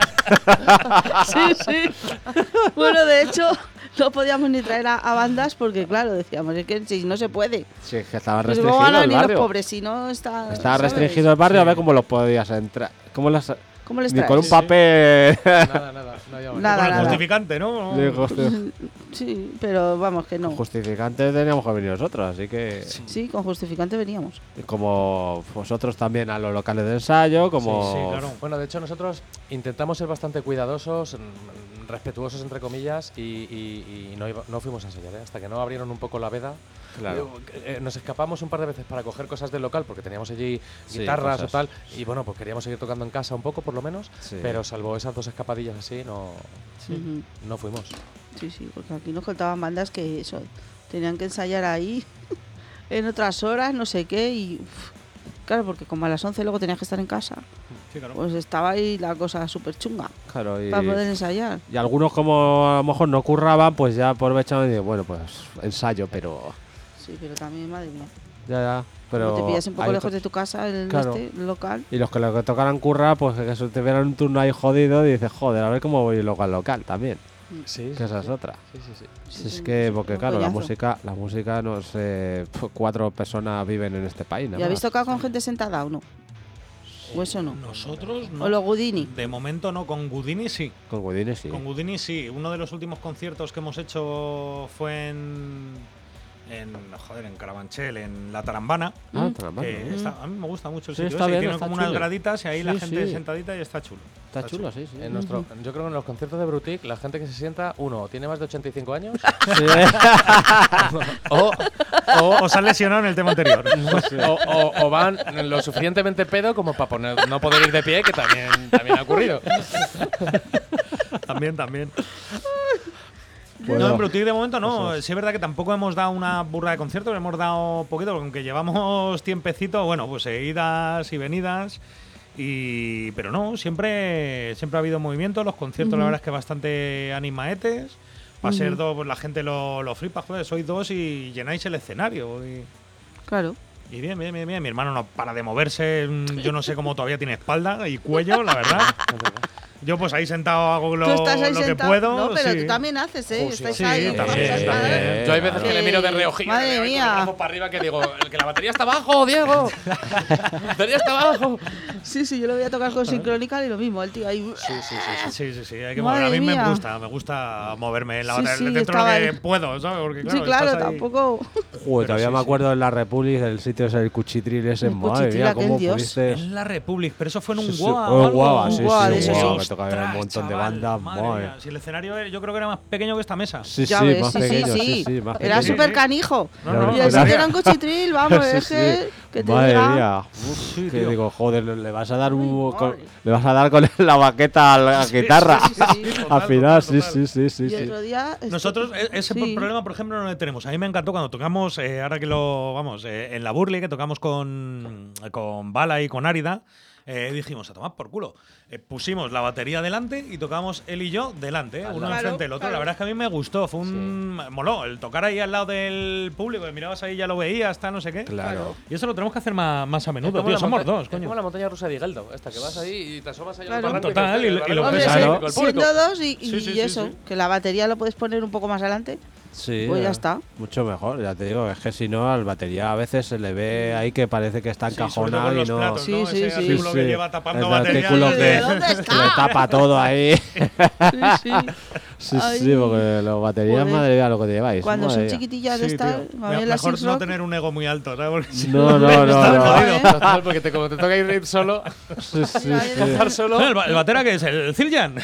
Sí, sí. Bueno, de hecho, no podíamos ni traer a bandas porque, claro, decíamos, es que si no se puede. Sí, es que estaba Pues restringido ¿cómo van a el venir los barrio. pobres si no está. Estaba ¿sabes? restringido el barrio, a ver cómo los podías entrar. ¿Cómo las...? ¿Cómo les Ni traes? con un papel. Nada, no había Nada, Con el nada. justificante, ¿no? Digo, Sí, pero vamos, que no. justificante teníamos que venir nosotros, así que Sí, con justificante veníamos. como vosotros también a los locales de ensayo, como Sí, sí, claro. Bueno, de hecho nosotros intentamos ser bastante cuidadosos, respetuosos entre comillas y no fuimos a ensayar, ¿eh? Hasta que no abrieron un poco la veda. Claro. Nos escapamos un par de veces para coger cosas del local porque teníamos allí Sí, guitarras cosas. o tal y bueno, pues queríamos seguir tocando en casa un poco por lo menos, Sí. pero salvo esas dos escapadillas así Ujú. no fuimos. Sí, sí, porque aquí nos contaban bandas que eso, tenían que ensayar ahí en otras horas, no sé qué, y uf, claro, porque como a las 11 luego tenías que estar en casa, Sí, claro. pues estaba ahí la cosa súper chunga Claro, y, para poder ensayar. y algunos como a lo mejor no curraban, pues ya aprovechaban y digo, bueno, pues ensayo, pero Sí, pero también, madre mía. Ya, pero Como te pillas un poco hay lejos otros- de tu casa, el Claro. local. Y los que lo que tocaran currar, pues que se te vieran un turno ahí jodido y dices, joder, a ver cómo voy luego al local también. Sí, Que esa es otra. Sí, sí, sí. Si es un- que, un porque claro, la coñazo. música, no sé, 4 personas viven en este país. ¿Y nada habéis más. tocado con gente sentada o no? ¿O eso no? Nosotros no. ¿O los Houdini? De momento no, con Houdini sí. Con Godines sí. Con Houdini sí. Uno de los últimos conciertos que hemos hecho fue en Carabanchel, en La Tarambana. Ah, Tarambana, que ¿no? está- a mí me gusta mucho el Sí, sitio está ese, y bien, tiene está como unas chulo. graditas y ahí la Sí, gente sí. sentadita y está chulo. Está chulo, sí, sí. En nuestro, yo creo que en los conciertos de Brutic, la gente que se sienta, uno, tiene más de 85 años, Sí. O se han lesionado en el tema anterior. o van lo suficientemente pedo como para no poder ir de pie, que también ha ocurrido. También. Bueno. No, en Brutic de momento no. Sí es verdad que tampoco hemos dado una burra de conciertos, hemos dado poquito, porque aunque llevamos tiempecito, bueno, pues idas y venidas. Pero no, siempre ha habido movimiento. Los conciertos, la verdad es que bastante animaetes. Va a ser dos, pues la gente lo flipa, joder, sois dos y llenáis el escenario. Claro. Y bien. Mi hermano no para de moverse. Yo no sé cómo todavía tiene espalda y cuello, la verdad. Yo pues ahí sentado hago lo Tú estás ahí que sentado. puedo. No, pero sí. tú también haces, ¿eh? Sí, Estáis sí, ahí. también, con las también. espadas. Yo hay veces que le miro de reojillo. Madre con los mía. brazos para arriba que digo, que la batería está abajo, Diego. La batería está abajo. Sí, yo lo voy a tocar con sincrónica y lo mismo, el tío ahí. Sí, hay que Madre mover. A mí mía. me gusta moverme en la Sí, batería sí, dentro de lo estaba que ahí. puedo, ¿sabes? Porque, Sí, claro, claro, estás ahí. tampoco. Joder, todavía sí, me sí. acuerdo en la Republic, el sitio es el cuchitril ese. El Madre cuchitril, mía, aquel cómo dios. pudiste. En la Republic, pero eso fue en un Sí, sí. Goa. Oh, o algo. Goa, sí, Goa, de sí, esos, Goa, sí. que tocaba un Ostras, montón de chaval, bandas. madre Madre. mía. Si el escenario yo creo que era más pequeño que esta mesa. Sí, Ya sí, ves, más sí, pequeño, sí. sí, más Era pequeño. súper canijo. No, Y el era- sitio era un cuchitril, vamos, Sí, es sí. que te Madre diga. mía. Uf, Sí, que tío. digo, joder, le vas a dar madre. le vas a dar con la baqueta a la guitarra. sí, Al final, total. sí. Y otro día. Nosotros ese sí. problema, por ejemplo, no lo tenemos. A mí me encantó cuando tocamos, ahora que en la Burley, que tocamos con Bala y con Árida, dijimos, a tomar por culo. Pusimos la batería delante y tocamos él y yo delante, uno Claro, enfrente del otro. claro. La verdad es que a mí me gustó, moló, el tocar ahí al lado del público, que mirabas ahí, ya lo veías, hasta no sé qué. Claro. Y eso lo tenemos que hacer más a Es menudo, como tío, la somos monta- dos, Es coño. como la montaña rusa de Igeldo, esta que vas ahí y te asomas ahí al Claro. barranco Total, te y lo gusta, ves Hombre, ahí Claro. con el público. siendo dos y Sí, eso, sí. que la batería lo puedes poner un poco más adelante, Sí, pues ya está. Mucho mejor, ya te digo, es que si no, al batería a veces se le ve ahí que parece que está Sí, sobre todo encajonado con y los no. platos, Sí, ¿no? sí, Ese sí. artículo que lleva tapando el batería. artículo ¿De que dónde que está? le tapa todo ahí. Sí. Sí, Ay. sí, porque los baterías, Joder. madre mía, lo que te lleváis. Cuando madre son mía. chiquitillas de Sí, estas, tío. a ver la Mejor Six no Rock. tener un ego muy alto, ¿sabes? Porque si No, no, está no. jodido. Total, porque como te toca ir solo, Sí, sí, Ay, sí. estar solo. ¿El batera qué es? ¿El Ziljan?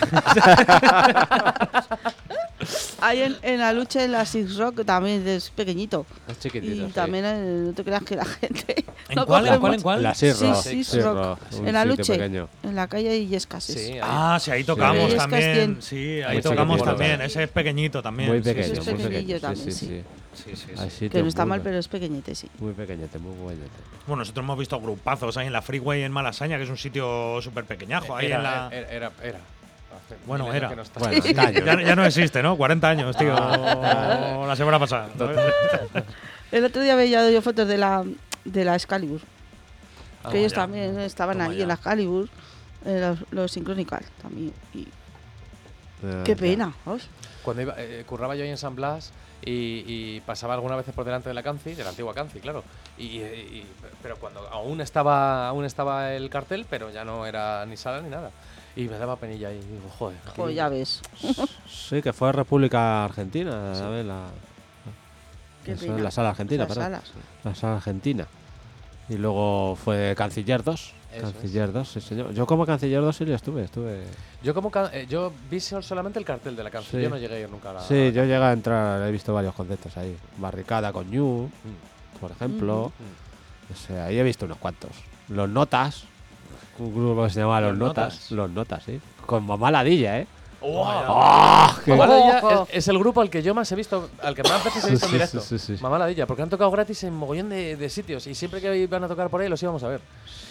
Hay en la lucha en la Six Rock que también es pequeñito. Es Y chiquitito. sí. también no te creas que la gente. ¿En no cuál? coge ¿En cuál? ¿En mucho. cuál? La Six Sí, Rock. Six Six Rock. Rock, un En la sitio lucha. pequeño. En la calle Illescas. Sí, ahí. Ah, sí, ahí tocamos Sí. también. Escastien. Sí, ahí Muy tocamos chiquitito, también. ¿eh? Ese es pequeñito también. Muy Sí, pequeño, es muy pequeñillo pequeño. también, Sí, sí. sí, sí, sí. Hay Que sitios no está muy mal, bu- pero es pequeñete, sí. Muy pequeñete, muy pequeñete. Bueno, nosotros hemos visto grupazos ahí en la Freeway en Malasaña, que es un sitio súper pequeñajo. Ahí en la… Era. Hace Bueno, 1000 años era. que no está. Bueno, antaño. Ya no existe, ¿no? 40 años, tío. La semana pasada. El otro día veía yo fotos de la Excalibur. Ah, Que ellos ya. también estaban Toma ahí ya. en la Excalibur. Los Synchronical también. Y Eh, qué ya. pena. ¿os? Cuando iba, curraba yo ahí en San Blas y pasaba algunas veces por delante de la Canci, de la antigua Canci, claro. Pero cuando aún estaba el cartel, pero ya no era ni sala ni nada. Y me daba penilla y digo, joder. aquí- Joder, ya ves. Sí, que fue República Argentina, ¿sabes? Qué Eso pena. es la sala argentina, Esas perdón. salas. La sala argentina. Y luego fue Canciller 2. Eso Canciller 2, sí, señor. Yo como Canciller 2 sí le estuve. Yo vi solamente el cartel de la Canci, Sí. yo no llegué a ir nunca a la… Sí, yo llegué a entrar, he visto varios conceptos ahí. Barricada con Ñu, por ejemplo. O sea, ahí he visto unos cuantos. Los Notas, un grupo que se llama Los Los Notas. Notas. Los Notas, sí. Con Mamá Ladilla, ¿eh? ¡Oh! ¡Qué- Mamá Ladilla Ojo. es el grupo al que yo más he visto, al que más veces he Sí, visto en sí, directo. sí, sí, sí. Mamá Ladilla, porque han tocado gratis en mogollón de sitios y siempre que iban a tocar por ahí los íbamos a ver.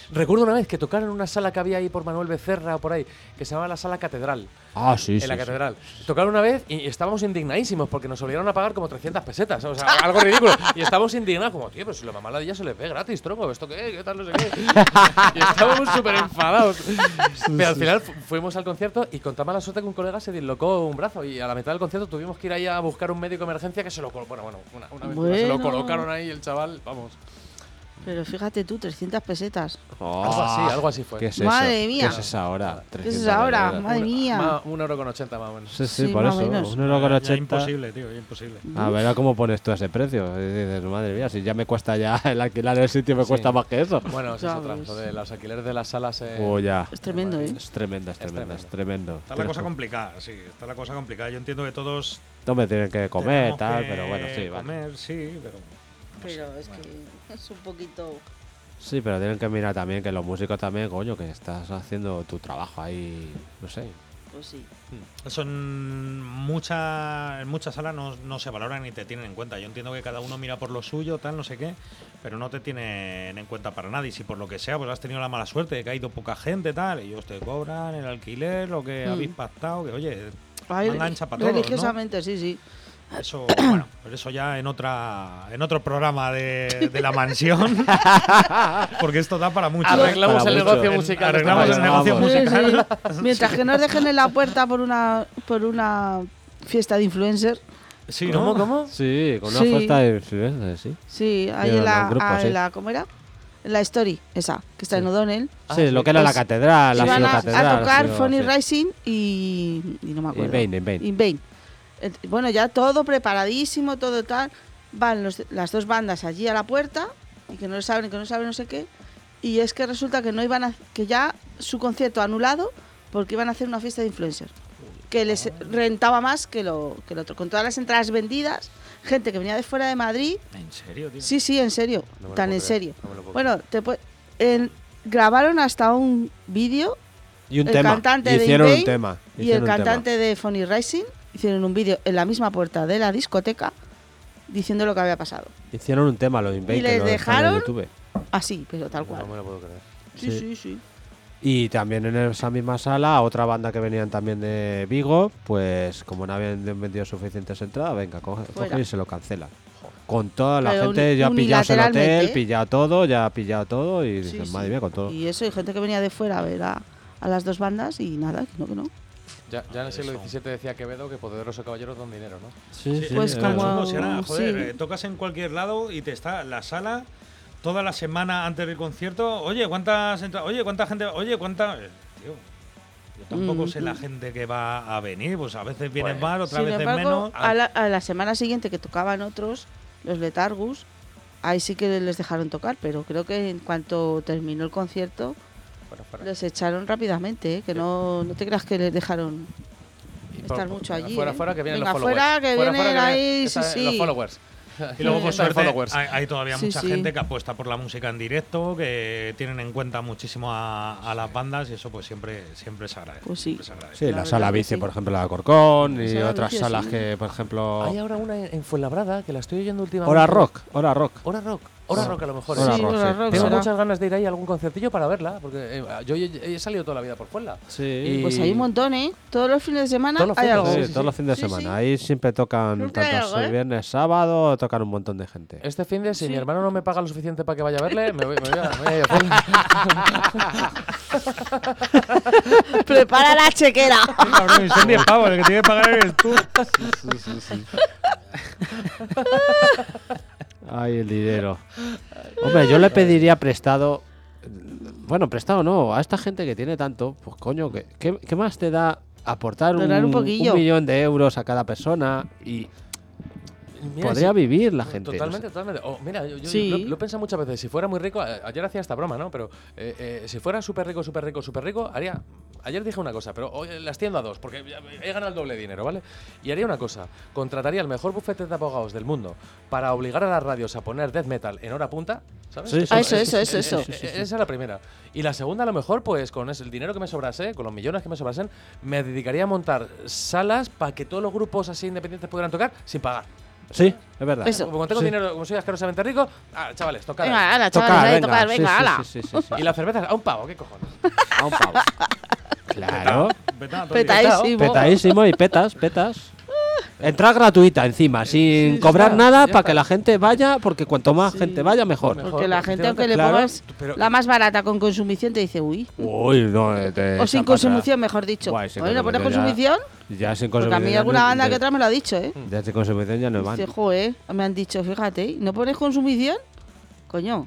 Recuerdo una vez que tocaron en una sala que había ahí por Manuel Becerra o por ahí, que se llamaba la Sala Catedral. Ah, sí, sí. En la sí. catedral. Tocaron una vez y estábamos indignadísimos porque nos obligaron a pagar como 300 pesetas. O sea, algo ridículo. Y estábamos indignados, como, tío, pero si la mamadilla se les ve gratis, tronco, ¿esto qué? ¿Qué tal? No sé qué. Y estábamos súper enfadados. Pero al final fuimos al concierto y con tan mala suerte que un colega se dislocó un brazo. Y a la mitad del concierto tuvimos que ir ahí a buscar un médico de emergencia que se lo una vez se lo colocaron ahí el chaval, vamos. Pero fíjate tú, 300 pesetas. Oh, Algo así fue. ¿Qué es Madre eso? mía. ¿Qué es esa hora? ¿Qué es esa hora? Madre mía. 1,80 € más o menos. Sí, sí, Sí, por más eso. o menos. 1,80 Ya imposible, tío, ya imposible. A ver a cómo pones tú ese precio. Y dices, madre mía, si ya me cuesta ya el alquilar el sitio, me Sí. cuesta más que eso. Bueno, eso es Ya otra. ves. Lo de los alquileres de las salas. Oh, ya. Es tremendo, ¿eh? Es tremenda, es tremendo. Está la cosa complicada, sí, está la cosa complicada. Yo entiendo que todos No me tienen que comer, tenemos tal, que pero bueno, sí, vale. comer, sí, pero Pero es que es un poquito. Sí, pero tienen que mirar también que los músicos también, coño, que estás haciendo tu trabajo ahí, no sé. Pues sí. eso en muchas salas no se valoran ni te tienen en cuenta. Yo entiendo que cada uno mira por lo suyo, tal, no sé qué, pero no te tienen en cuenta para nada. Y si por lo que sea, pues has tenido la mala suerte de que ha ido poca gente, tal, ellos te cobran el alquiler, lo que habéis pactado, que oye, Ay, manga ancha para todos, ¿no? religiosamente, sí, sí. Eso, bueno, pero eso ya en otro programa de la mansión, porque esto da para mucho. Arreglamos Para el mucho. negocio musical. de Arreglamos esta el manera. negocio Sí, musical. sí. Mientras que nos dejen en la puerta por una fiesta de influencers. Sí, ¿no? ¿Cómo? Sí, con una Sí. fiesta de influencers, sí. Sí, ahí Pero en la, los grupos, ah, sí. en la. ¿Cómo era? En la story, esa, que está en O'Donnell. Sí, lo que era la Pues, catedral, la Iban catedral. a tocar sí, Funny sí. Rising y no me acuerdo. In Vain. In Vain. Bueno, ya todo preparadísimo, todo tal. Van las dos bandas allí a la puerta y que no saben, no sé qué. Y es que resulta que no iban a, que ya su concierto anulado porque iban a hacer una fiesta de influencers. Que les rentaba más que lo otro. Con todas las entradas vendidas, gente que venía de fuera de Madrid. ¿En serio, tío? Sí, en serio. No me lo Tan puedo en creer, serio. no me lo puedo Bueno, grabaron hasta un vídeo. Y un El tema. cantante de Hicieron In un Vain tema. Y hicieron el un tema. cantante de Funny Rising hicieron un vídeo en la misma puerta de la discoteca diciendo lo que había pasado. Hicieron un tema, lo de In Vain, Y que les lo están en dejaron YouTube. Así, pero tal No cual. me lo puedo creer. Sí. Y también en esa misma sala, otra banda que venían también de Vigo, pues como no habían vendido suficientes entradas, venga, Fuera. coge y se lo cancelan. Con toda la Pero gente ya ha pillado el unilateralmente, hotel, ¿eh? ya ha pillado todo y Sí, dices, sí. madre mía, con todo. Y eso, y gente que venía de fuera a ver a las dos bandas y nada, que no. Ya en el siglo XVII decía Quevedo que poderosos caballeros don dinero, ¿no? Sí, sí, Pues es como- verdad. Si ahora, joder, sí. tocas en cualquier lado y te está la sala toda la semana antes del concierto. Oye, ¿cuántas entradas? Oye, ¿cuánta gente? Oye, ¿cuánta? Tío, yo tampoco sé la gente que va a venir. Pues a veces vienen Pues, más, otras Sin veces embargo, menos. a la semana siguiente que tocaban otros, los Letargus, ahí sí que les dejaron tocar, pero creo que en cuanto terminó el concierto, Fuera. les echaron rápidamente, ¿eh? Que no te creas que les dejaron Y estar mucho allí. Fuera que vienen Venga, los followers. fuera que vienen ahí, esa- sí. Los followers. Y luego, por Esta de suerte, followers. hay todavía Sí, mucha sí. gente que apuesta por la música en directo, que tienen en cuenta muchísimo a las bandas y eso pues siempre se agradece. Pues sí. siempre se agradece. Sí, La la verdad sala que bici, sí. por ejemplo, la de Corcón La y sala otras bici, salas sí. que, por ejemplo... Hay ahora una en Fuenlabrada que la estoy oyendo últimamente. Hora Rock. Hora Rock a lo mejor. Hora Sí, Rock, Hora sí. Rock Tengo será. muchas ganas de ir ahí a algún concertillo para verla, porque yo he salido toda la vida por Fuenla. Sí, Y- Pues hay un montón, ¿eh? Todos los fines de semana Todos los hay fines, algo. sí, todos los fines de Sí, semana. sí. Ahí siempre tocan, Siempre hay tanto algo, ¿eh? viernes, sábado, tocan un montón de gente. Este fin de, si Sí. mi hermano no me paga lo suficiente para que vaya a verle, me voy a ir a Fuenla. Prepara la chequera. Cabrón, y son 10 pavos, el que tiene que pagar eres tú. Ay, el dinero. Hombre, yo le pediría prestado. Bueno, prestado no, a esta gente que tiene tanto, pues coño, ¿qué más te da aportar Donar un poquillo. 1.000.000 de euros a cada persona y Mira, podría sí. vivir la gente? Totalmente. Oh, mira, yo Sí. lo he pensado muchas veces. Si fuera muy rico, ayer hacía esta broma, ¿no? Pero si fuera súper rico, haría. Ayer dije una cosa, pero hoy la extiendo a dos, porque he ganado el doble de dinero, ¿vale? Y haría una cosa: contrataría el mejor bufete de abogados del mundo para obligar a las radios a poner death metal en hora punta, ¿sabes? Sí, sí, Ah, eso. Esa es la primera. Y la segunda, a lo mejor, pues con el dinero que me sobrase, con los millones que me sobrasen, me dedicaría a montar salas para que todos los grupos así independientes pudieran tocar sin pagar. Sí, es verdad. Eso. Como tengo Sí. dinero, como soy asquerosamente rico, chavales, tocad. Venga, ala, Tocar, chavales, venga, tocar, sí, venga, sí, ala. sí, sí, sí. Y las cervezas a un pavo, ¿qué cojones? A un pavo. Claro. Petadísimo. Petadísimo y petas. Entrada gratuita encima, sin cobrar nada ya para está. que la gente vaya, porque cuanto más gente vaya, mejor. Mejor. Porque la gente, aunque le Claro. pongas Pero- la más barata con consumición, te dice, uy. Uy, no. O sin consumición, mejor dicho. Guay, sin Oye, ¿no pones consumición consumición? Ya sin Porque consumición. a mí ya alguna no- banda de- que otra me lo ha dicho, ¿eh? Ya sin consumición ya no van. Dice, joder, me han dicho, fíjate, ¿no pones consumición? Coño,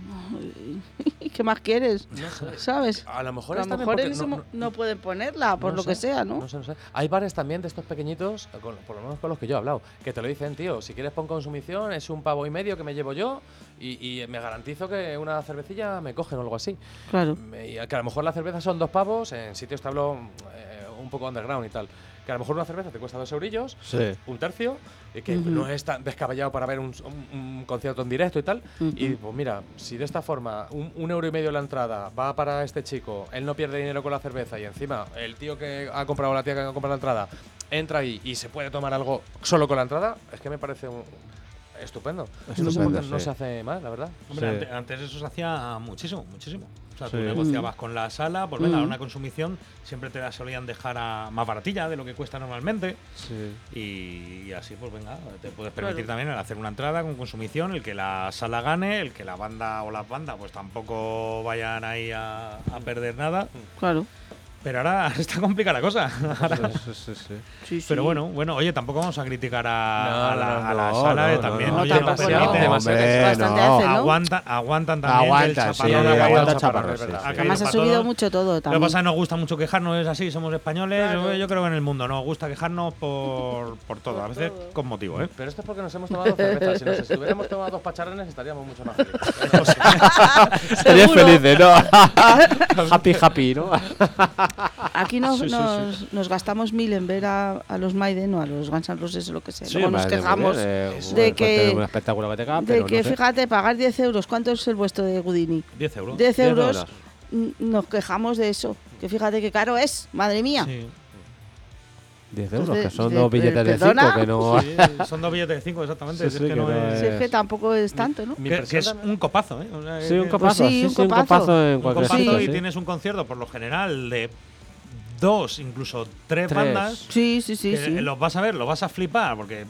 ¿qué más quieres? ¿Sabes? A lo mejor A es lo también mejor porque en ese no pueden ponerla, por no lo sé, que sea, ¿no? No sé. Hay bares también de estos pequeñitos, por lo menos con los que yo he hablado, que te lo dicen, tío, si quieres pon consumición, es un pavo y medio que me llevo yo y me garantizo que una cervecilla me cogen o algo así. Claro. Y que a lo mejor la cerveza son 2 pavos, en sitios te hablo un poco underground y tal. Que a lo mejor una cerveza te cuesta 2 eurillos, Sí. un tercio, y que no es tan descabellado para ver un concierto en directo y tal. Y pues mira, si de esta forma un euro y medio la entrada va para este chico, él no pierde dinero con la cerveza y encima el tío que ha comprado, la tía que ha comprado la entrada, entra ahí y se puede tomar algo solo con la entrada, es que me parece estupendo. No sé por Estupendo, qué no sí. se hace mal, la verdad. Hombre, Sí. antes eso se hacía muchísimo. O sea, tú Sí. negociabas con la sala, pues venga, una consumición siempre te la solían dejar a más baratilla de lo que cuesta normalmente. Sí. Y así, pues venga, te puedes permitir también el hacer una entrada con consumición, el que la sala gane, el que la banda o las bandas pues tampoco vayan ahí a perder nada. Claro. Pero ahora está complicada la cosa. Ahora- Sí. Sí, sí. Pero bueno, oye, tampoco vamos a criticar a la no, sala, no, también. no, oye, tampoco, nos no. permiten- Hombre, Bastante no. hacen, ¿no? Aguantan también Aguantan, del sí, chaparrón, aguanta aguantan chaparrón, es sí, verdad. sí. Ha Además caído ha para subido todo. mucho todo Lo que también. pasa es que nos gusta mucho quejarnos, es así, somos españoles. Claro. Yo creo que en el mundo nos gusta quejarnos por todo, a veces con motivo, ¿eh? Pero esto es porque nos hemos tomado cervezas. Si nos estuviéramos tomado 2 pacharrones estaríamos mucho más felices. Estarías Seguro. feliz, ¿no? happy, ¿no? Aquí nos gastamos 1000 en ver a los Maiden o a los Guns N' Roses o lo que sea. Sí, Luego nos vale, muy quejamos bien, de que- un espectáculo que tenga, de pero que, no sé. fíjate, pagar 10 euros. ¿Cuánto es el vuestro de Houdini? 10 euros. 10 10 euros. euros. Nos quejamos de eso. Que fíjate qué caro es, madre mía. Sí. 10 euros, Entonces, que son de- 2 billetes de 5, ¿perdona? que no... Sí, son 2 billetes de 5, exactamente. Sí, es sí, que que no no es. Si es que tampoco es tanto, ¿no? Mi Que es impresión un copazo, ¿eh? O sea, Sí, un que- copazo, Pues sí, sí, un sí, un copazo. copazo en Un cualquier copazo sitio, y sí. tienes un concierto por lo general de 2, incluso 3 Tres. bandas. Sí. Que los vas a ver, los vas a flipar, porque.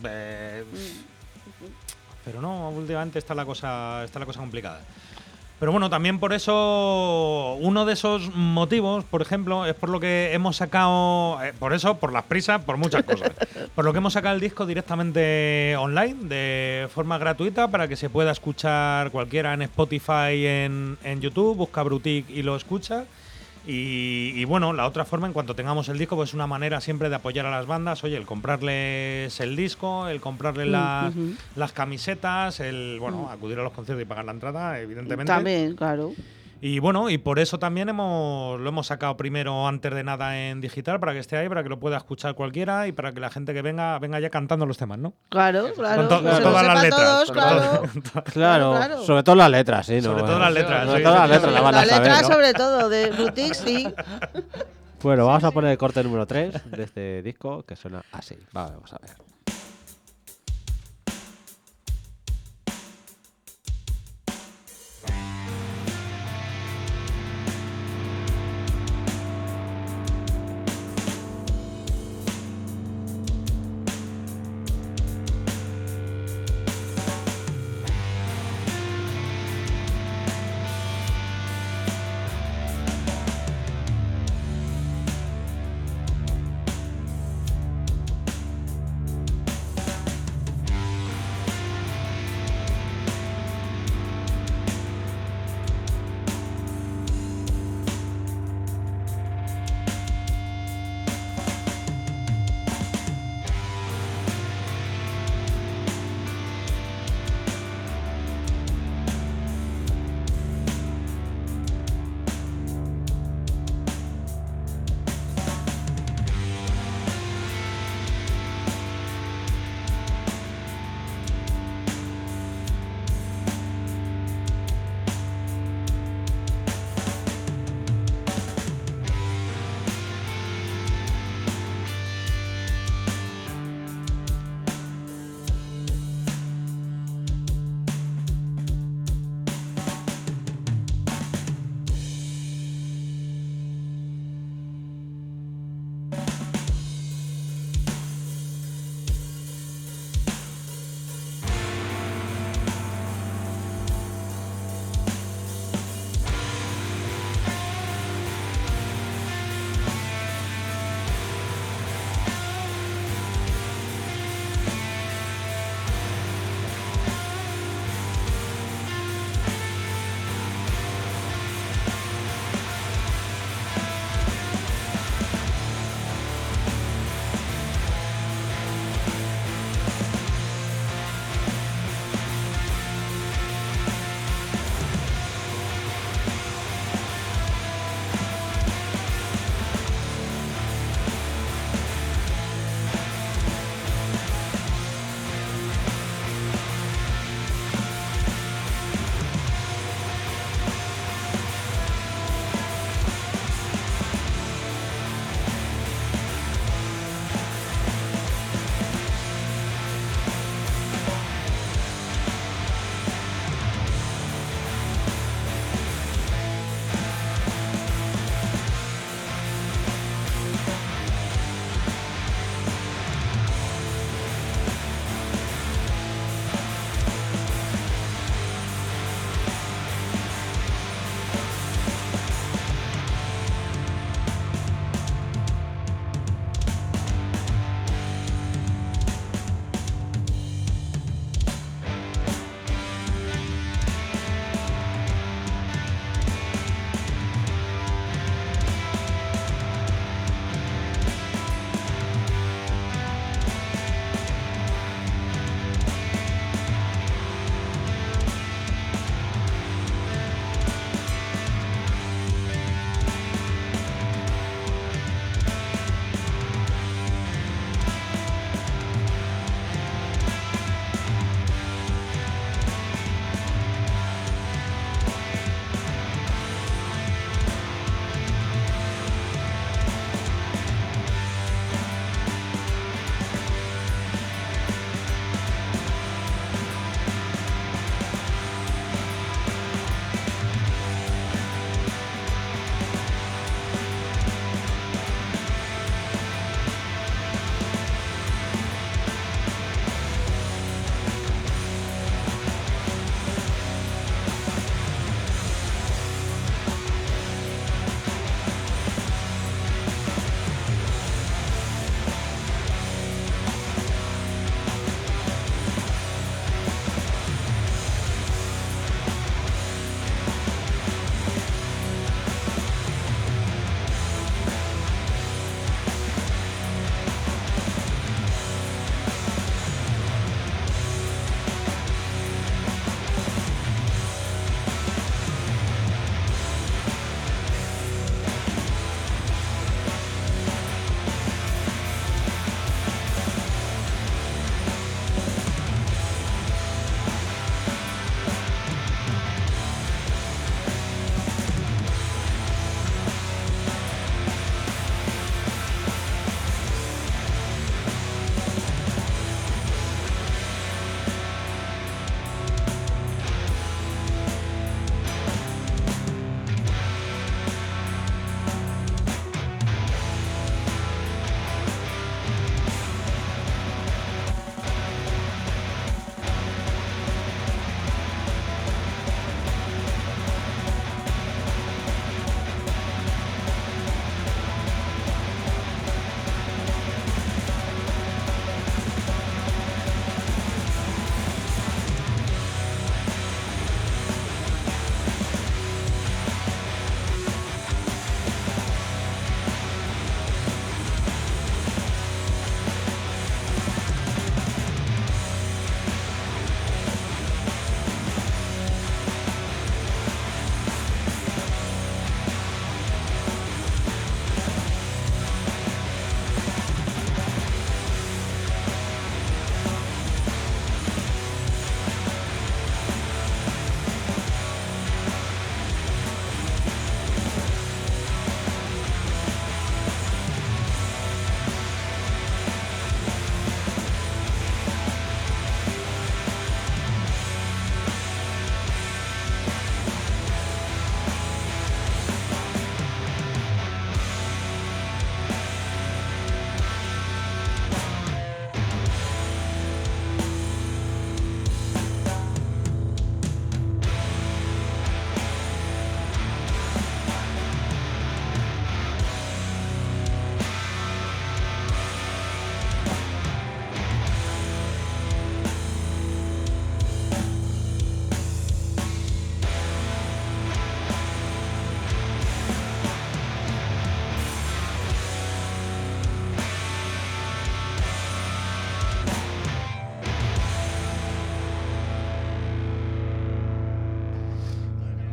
Pero no, últimamente está la cosa complicada. Pero bueno, también por eso, uno de esos motivos, por ejemplo, es por lo que hemos sacado, por eso, por las prisas, por muchas cosas. Por lo que hemos sacado el disco directamente online, de forma gratuita, para que se pueda escuchar cualquiera en Spotify, en YouTube, busca Brutic y lo escucha. Y bueno, la otra forma, en cuanto tengamos el disco, pues es una manera siempre de apoyar a las bandas. Oye, el comprarles el disco, el comprarles las camisetas, el acudir a los conciertos y pagar la entrada, evidentemente. También, claro. Y bueno, y por eso también lo hemos sacado primero, antes de nada, en digital, para que esté ahí, para que lo pueda escuchar cualquiera y para que la gente que venga ya cantando los temas, ¿no? Claro, claro. Con que se lo todas las sepan letras. todos, claro. Claro, Claro. sobre todo las letras, sí. Sobre ¿no? todo las letras, Sobre sí. todo las letras la van a La letra saber, ¿no? sobre todo, de Brutix, sí. Bueno, vamos a poner el corte número 3 de este disco, que suena así. Vamos a ver.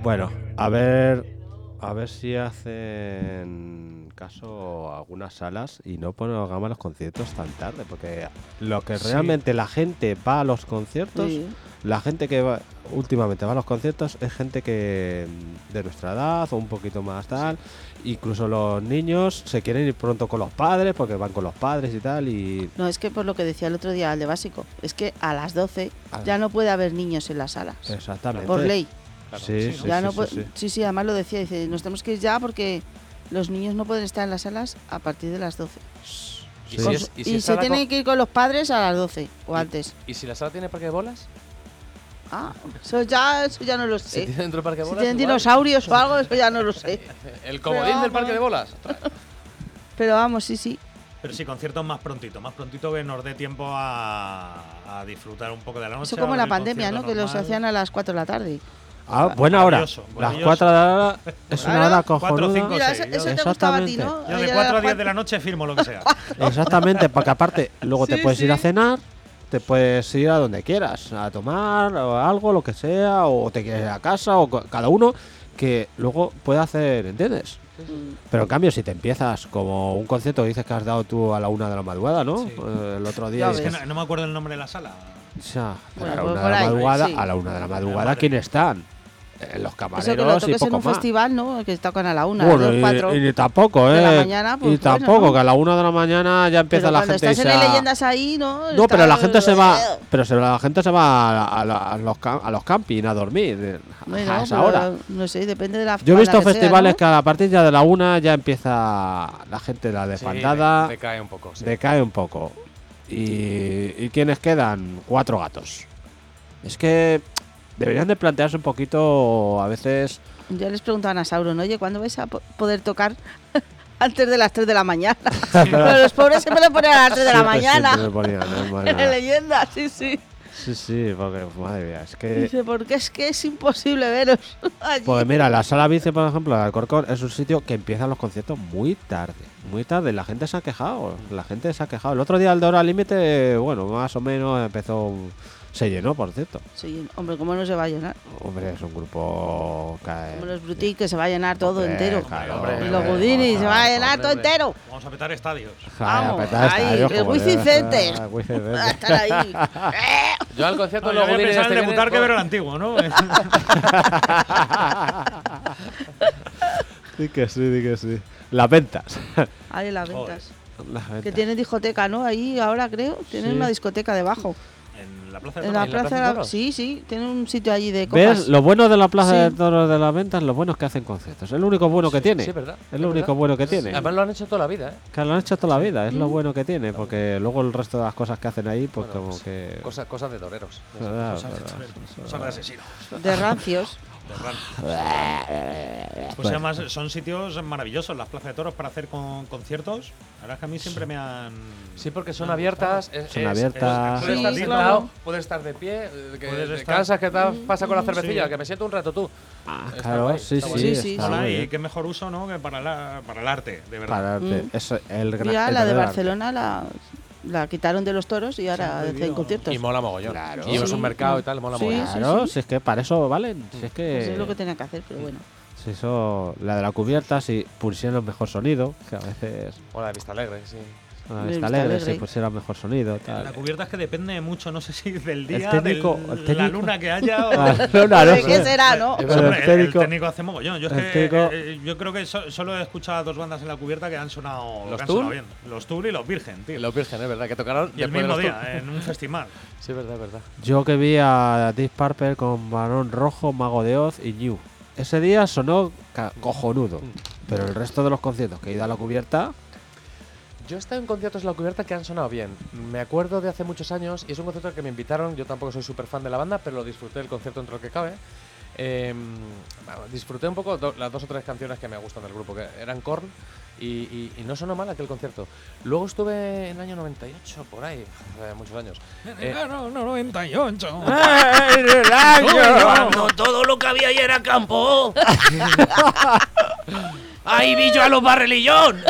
Bueno, a ver si hacen caso a algunas salas y no pongamos los conciertos tan tarde, porque lo que realmente la gente va a los conciertos, Sí. la gente que va últimamente va a los conciertos es gente que de nuestra edad o un poquito más tal, incluso los niños se quieren ir pronto con los padres porque van con los padres y tal y No, es que por lo que decía el otro día el de básico, es que a las 12 Ah. ya no puede haber niños en las salas. exactamente. Por ley. Claro. Sí, Sí, sí, Ya sí, no sí, puede- sí. sí, además lo decía, dice, nos tenemos que ir ya porque los niños no pueden estar en las salas a partir de las 12. Y Sí. si es- y si Y es se sala tienen que ir con los padres a las 12 o antes. ¿Y si la sala tiene parque de bolas? Ah, eso ya no lo ¿Si sé. tiene dentro parque de Si bolas? tienen igual. dinosaurios o algo, eso ya no lo sé. El comodín Pero del parque de bolas. Pero vamos, sí. Pero sí, conciertos más prontito que nos dé tiempo a disfrutar un poco de la noche. Eso como a la ver el pandemia, ¿no? concierto Que los normal. hacían a las 4 de la tarde. Ah, buena hora. Maravilloso, Las maravilloso. 4 de la hora es una Claro. hora 4, cojonuda. 5, Mira, sí, eso te gustaba a ti, exactamente. ¿no? Yo de Ayer 4 a las 10 de la noche firmo lo que sea. Exactamente, porque aparte luego te Sí, puedes ir sí. a cenar, te puedes ir a donde quieras, a tomar o algo, lo que sea, o te quieres ir a casa, o cada uno que luego puede hacer, ¿entiendes? Pero en cambio, si te empiezas como un concierto que dices que has dado tú a la 1 de la madrugada, ¿no? Sí. El otro día Ya dices, Es que no me acuerdo el nombre de la sala. o sea, Bueno, a la pues 1 por de la ahí, madrugada, sí. a la 1 de la madrugada, Madre. ¿quién están? Los Eso que lo camareros y toques en poco un más. festival, ¿no? Que tocan a la 1, a Bueno, las 2, 4. y ni tampoco, de la ¿eh? mañana, pues y bueno, tampoco, ¿no? que a la 1 de la mañana ya empieza Pero la cuando gente a estás en irse el a- Leyendas ahí, ¿no? No, pero la gente se va, Está- pero la gente se va a los camping a dormir Bueno, a esa pero hora. No sé, depende de la Yo he visto banda que sea, festivales ¿no? que a partir ya de la 1 ya empieza la gente la desfaldada, Decae un poco. Sí. decae un poco. ¿Y quiénes quedan? 4 gatos. Es que deberían de plantearse un poquito a veces. Ya les preguntaban a Sauron, oye, ¿cuándo vais a poder tocar antes de las 3 de la mañana? Pero los pobres siempre lo ponen a las 3 de la Siempre, mañana. siempre me ponían, En la leyenda, sí. Sí, porque madre mía, es que. Dice, porque es que es imposible veros allí. Pues mira, la Sala Vice, por ejemplo, la Alcorcón, es un sitio que empiezan los conciertos muy tarde. Muy tarde. La gente se ha quejado. El otro día el de Hora Límite, bueno, más o menos empezó. Se llenó, por cierto. Sí, hombre, ¿cómo no se va a llenar? Hombre, es un grupo. Como los Brutic, que se va a llenar todo Hombre, entero. claro, hombre, Y los hombre, Houdini, se va a hombre, llenar todo hombre. entero. Vamos a petar estadios. Vamos, apretar ahí, estadios, el como Wizzing debe Center. ser, el Wizzing Va a Center. estar ahí. Yo al concierto No, de yo los había Houdini pensado en este debutar viene- que ver el antiguo, ¿no? Di que sí. Las ventas. Ahí las ventas. Las Que ventas. tienen discoteca, ¿no? Ahí ahora creo, tienen Sí. una discoteca debajo. En la plaza de En la Toros. Plaza plaza de de Toros? Sí, tienen un sitio allí de copas. ¿Ves? Lo bueno de la Plaza Sí. de Toros de las Ventas, lo bueno es que hacen conciertos. Es lo único bueno que tiene. Sí, es verdad. Es lo único bueno que tiene. Además lo han hecho toda la vida, ¿eh? Que lo han hecho toda la vida, es lo bueno que tiene, porque luego el resto de las cosas que hacen ahí, pues Bueno, como pues, que. Cosas de toreros. Claro, Cosas de claro. toreros, cosas de asesinos. De rancios. de Pues además son sitios maravillosos, las plazas de toros para hacer conciertos. La verdad es que a mí siempre me han. Sí, porque son abiertas. Son abiertas. Puedes Sí, estar claro. sentado, puedes estar de pie. Que Puedes te estar- cansas, que te pasa con la cervecilla, Sí. que me siento un rato tú. Ah, Está claro, guay, sí, está sí, guay. Sí, está Hola, muy y bien. qué mejor uso, ¿no? Que para el arte, de verdad. Para arte. Es el gran. Mira, el la de verdadero Barcelona la quitaron de los toros y ahora prohibido, hacen ¿no? conciertos. Y mola mogollón. Claro. Y llevas Sí. un mercado y tal, mola Sí, mogollón. arte. sí, Claro, sí. si es que para eso valen. Si es que. Pues es lo que tenían que hacer, pero bueno. Si eso. La de la cubierta, si pusieran mejor sonido, que a veces. O la de Vista Alegre, sí. Ah, De está Vista alegre, Alegre. si pusiera mejor sonido. Tal. La cubierta es que depende mucho, no sé si del día, técnico- de el la técnico- luna que haya o. Ah, no, no, ¿De no qué sé. será, no? Pues, Pero hombre, el técnico- el técnico hace mogollón. Yo, es el que, técnico- yo creo que solo he escuchado a dos bandas en la cubierta que han sonado, ¿Los que han Tool? sonado bien. Los Tool y los Virgen, tío. Y los Virgen, es verdad, que tocaron Y el después de mismo los día, Tour. en un festival. Sí, es verdad, es verdad. Yo que vi a Deep Purple con Barón Rojo, Mago de Oz y New. Ese día sonó cojonudo. Pero el resto de los conciertos que he ido a la cubierta. Yo he estado en conciertos en la cubierta que han sonado bien. Me acuerdo de hace muchos años y es un concierto al que me invitaron. Yo tampoco soy súper fan de la banda, pero lo disfruté del concierto dentro de lo que cabe. Disfruté un poco las 2 o 3 canciones que me gustan del grupo, que eran Korn y no sonó mal aquel concierto. Luego estuve en el año 98, por ahí, hace muchos años. No, 98. Cuando todo lo que había ahí era campo. Ahí vi yo a los Barrelillón.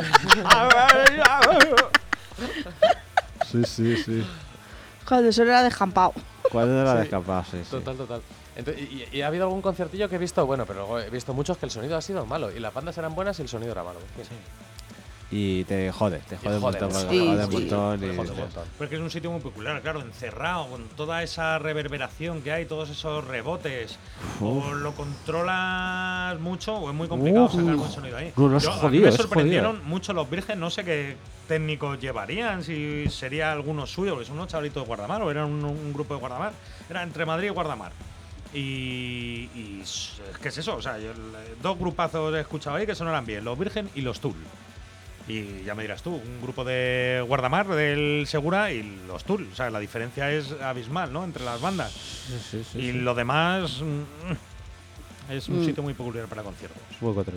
Sí. Joder, eso era descampado. ¿Cuál era la Sí. de escapar? Sí, sí. Total. Y ha habido algún conciertillo que he visto, bueno, pero luego he visto muchos que el sonido ha sido malo. Y las bandas eran buenas y el sonido era malo. Sí. Y te jode un montón. Sí, Te jode un sí. montón. Te jode un montón. Porque es un sitio muy peculiar, claro, encerrado, con toda esa reverberación que hay, todos esos rebotes. O lo controlas mucho o es muy complicado sacar buen sonido ahí. No, es A mí jodido, me es sorprendieron mucho los Virgen, no sé qué técnicos llevarían, si sería alguno suyo, porque son unos chavalitos de Guardamar o eran un grupo de Guardamar. Era entre Madrid y Guardamar. Y ¿qué es eso? O sea, dos grupazos he escuchado ahí que sonaran bien, los Virgen y los Tool. Y ya me dirás tú, un grupo de Guardamar, del Segura y los Tool. O sea, la diferencia es abismal, ¿no? Entre las bandas. Y lo demás es un sitio muy peculiar para conciertos. Muy cutre.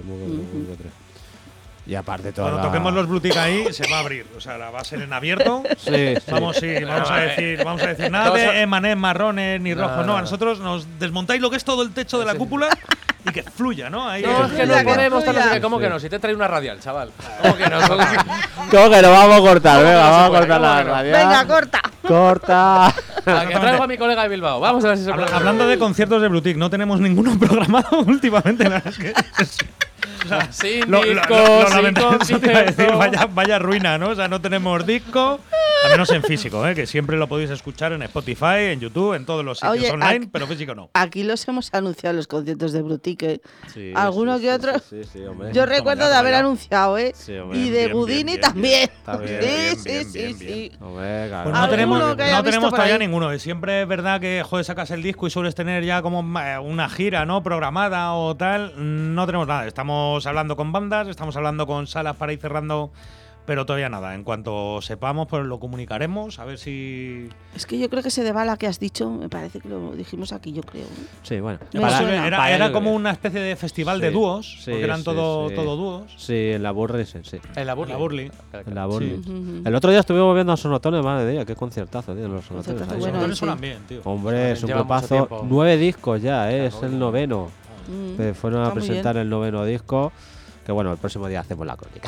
Y aparte todo. Cuando toquemos los Blue Tick ahí, se va a abrir. O sea, va a ser en abierto. Sí. Vamos a decir nada de emanés marrones ni rojos. No, a nosotros nos desmontáis lo que es todo el techo de la cúpula y que fluya, ¿no? Ahí No, es que no fluya, que podemos, tal, no sé fluya. qué. ¿Cómo que no? Si te trae una radial, chaval. ¿Cómo que no? ¿Cómo que lo vamos a cortar? Venga, vamos a cortar la radio. Venga, corta. Corta. A que traigo a mi colega de Bilbao. Vamos a ver si se puede. Hablando de conciertos de Blue Tick, no tenemos ninguno programado últimamente. La verdad es que o sea, Sin lo disco, lamentable, sin eso te iba a decir, concierto. vaya ruina, ¿no? O sea, no tenemos disco, al menos en físico, que siempre lo podéis escuchar en Spotify, en YouTube, en todos los sitios Oye, online, pero físico no. Aquí los hemos anunciado los conciertos de Brutique. Sí, Alguno sí, que otro. Sí, hombre. Yo recuerdo de haber anunciado, ¿eh? Sí, hombre. Y de Bien, Budini bien, también. Está bien, Sí. Hombre, claro. Pues no ¿Alguno tenemos, que haya no visto tenemos por todavía ahí? ninguno. Siempre es verdad que, joder, sacas el disco y sueles tener ya como una gira, ¿no? Programada o tal. No tenemos nada. Estamos hablando con bandas, estamos hablando con salas para ir cerrando, pero todavía nada. En cuanto sepamos, pues lo comunicaremos. A ver si. Es que yo creo que ese de Bala que has dicho, me parece que lo dijimos aquí, yo creo. ¿eh? Sí, bueno. Me suena. Era como una especie de festival de Sí, dúos, sí, porque eran sí, todo sí. dúos. Sí, en la Burley, sí. En la Burley. La Burley. En la Burley. Ujú. El otro día estuvimos viendo a Sonotones, madre mía, qué conciertazo, tío, los Sonotones. Conciertazo ahí. bueno, Los sí. suenan bien, tío. Hombre, es un Lleva mucho grupazo. tiempo. 9 discos ya, Claro, es el noveno. Que fueron a Está muy presentar bien. el noveno disco. Que bueno, el próximo día hacemos la crónica.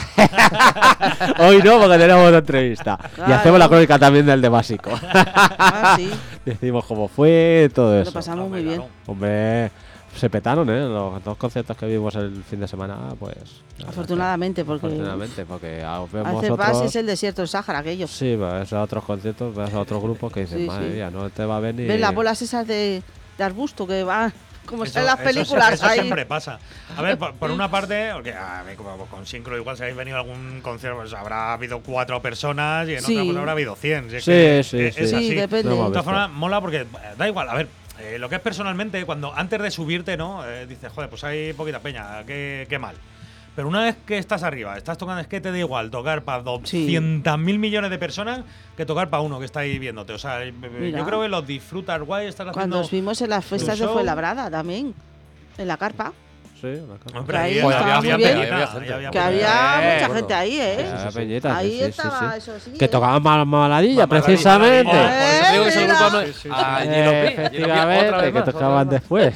Hoy no, porque tenemos otra entrevista. Y Claro. hacemos la crónica también del de básico. Ah, sí. Decimos cómo fue, todo Lo eso. pasamos muy bien. Hombre, se petaron, ¿eh? Los dos conciertos que vimos el fin de semana, pues. Afortunadamente, porque Afortunadamente, porque vemos hace paz otros. es el desierto del Sáhara, aquello. Sí, ves a otros conciertos, ves a otros grupos que dicen, Sí, madre sí. mía, no te va a ver ni. ¿Ves las bolas esas de arbusto que van como Eso- están las eso- películas eso ahí? siempre pasa. A ver, por una parte, porque a mí, como con Syncro, igual si habéis venido a algún concierto, pues habrá habido 4 personas y en Sí. otra pues habrá habido 100. Si es Sí, que sí, es sí. Sí, así. depende. No, De hemos todas visto. formas, mola porque da igual. A ver, lo que es personalmente, cuando antes de subirte, ¿no? Dices, joder, pues hay poquita peña, qué mal. Pero una vez que estás arriba, estás tocando, es que te da igual tocar para 200.000 millones de personas que tocar para uno que está ahí viéndote. O sea, Mira. yo creo que los disfrutas guay, estás haciendo. Cuando os vimos en las fiestas de show. Fuenlabrada también, en la carpa, Sí, una cosa. Hombre, ahí ahí estaba había muy peñita, bien. ahí Había gente. había que peñita. había mucha bueno. gente ahí, ¿eh? Ah, peñita, Ahí sí, sí, estaba, sí. eso sí. Que tocaban maladilla, Maladilla, precisamente. maladilla. Por eso te digo que es el Mira. grupo. Sí, sí, sí. Efectivamente, que tocaban después.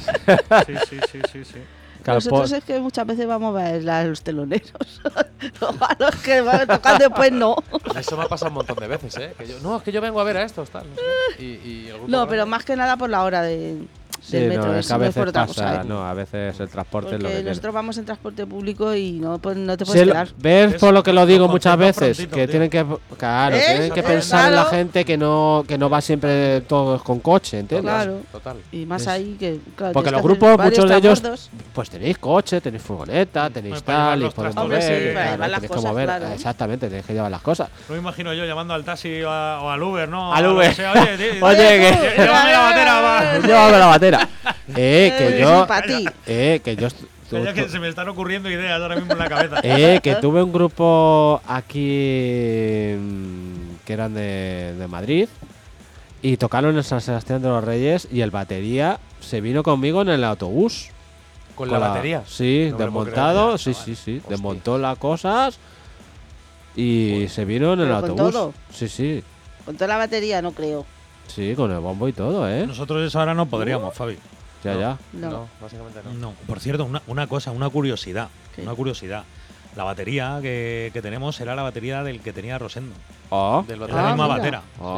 Sí. Claro, Nosotros es que muchas veces vamos a ver a los teloneros. A los que van a tocar después no. Eso me ha pasado un montón de veces, ¿eh? Que yo, no, es que yo vengo a ver a estos, tal. No sé. Y el grupo No, grande- pero más que nada por la hora del Sí, metro. no, es que eso a no es veces por otra pasa, cosa, ¿eh? no, a veces el transporte es lo que Porque tiene. nosotros vamos en transporte público y no, pues, no te Sí, puedes quedar. ¿Ves Es por lo que lo digo lo muchas concierto veces? prontito, Que tío. tienen que, claro, ¿Eh? tienen que Claro. pensar en la gente que no va siempre todos con coche, ¿entiendes? Claro. Total. Y más Es- ahí que. Claro, Porque tienes los que hacer grupos, varios muchos de ellos, transbordos. pues tenéis coche, tenéis furgoneta, tenéis Pues para llevar tal, y los podéis transportes, mover, sí, para claro, llevar las tenéis que cosas, mover, claro. exactamente, tenéis que llevar las cosas. No me imagino yo llamando al taxi o al Uber, ¿no? Al A lo Uber. que sea. Oye, tío, Oye, que- llévame la batera, va. Llévame la batera. Que Sí, yo, para ti. que yo, Calla que se me están ocurriendo ideas ahora mismo en la cabeza. que tuve un grupo aquí que eran de Madrid y tocaron en San Sebastián de los Reyes y el batería se vino conmigo en el autobús. Con la batería. Sí, No me lo puedo desmontado, creer, sí. Hostia. Desmontó las cosas y se vino en el ¿Pero con autobús. todo? Sí, Con toda la batería, no creo. sí, con el bombo y todo, Nosotros eso ahora no podríamos, Fabi. Ya. No. No, básicamente no. No. Por cierto, una cosa, una curiosidad. ¿Qué? Una curiosidad. La batería que tenemos era la batería del que tenía Rosendo. Oh, Del Es batería. la misma mira. batera. oh.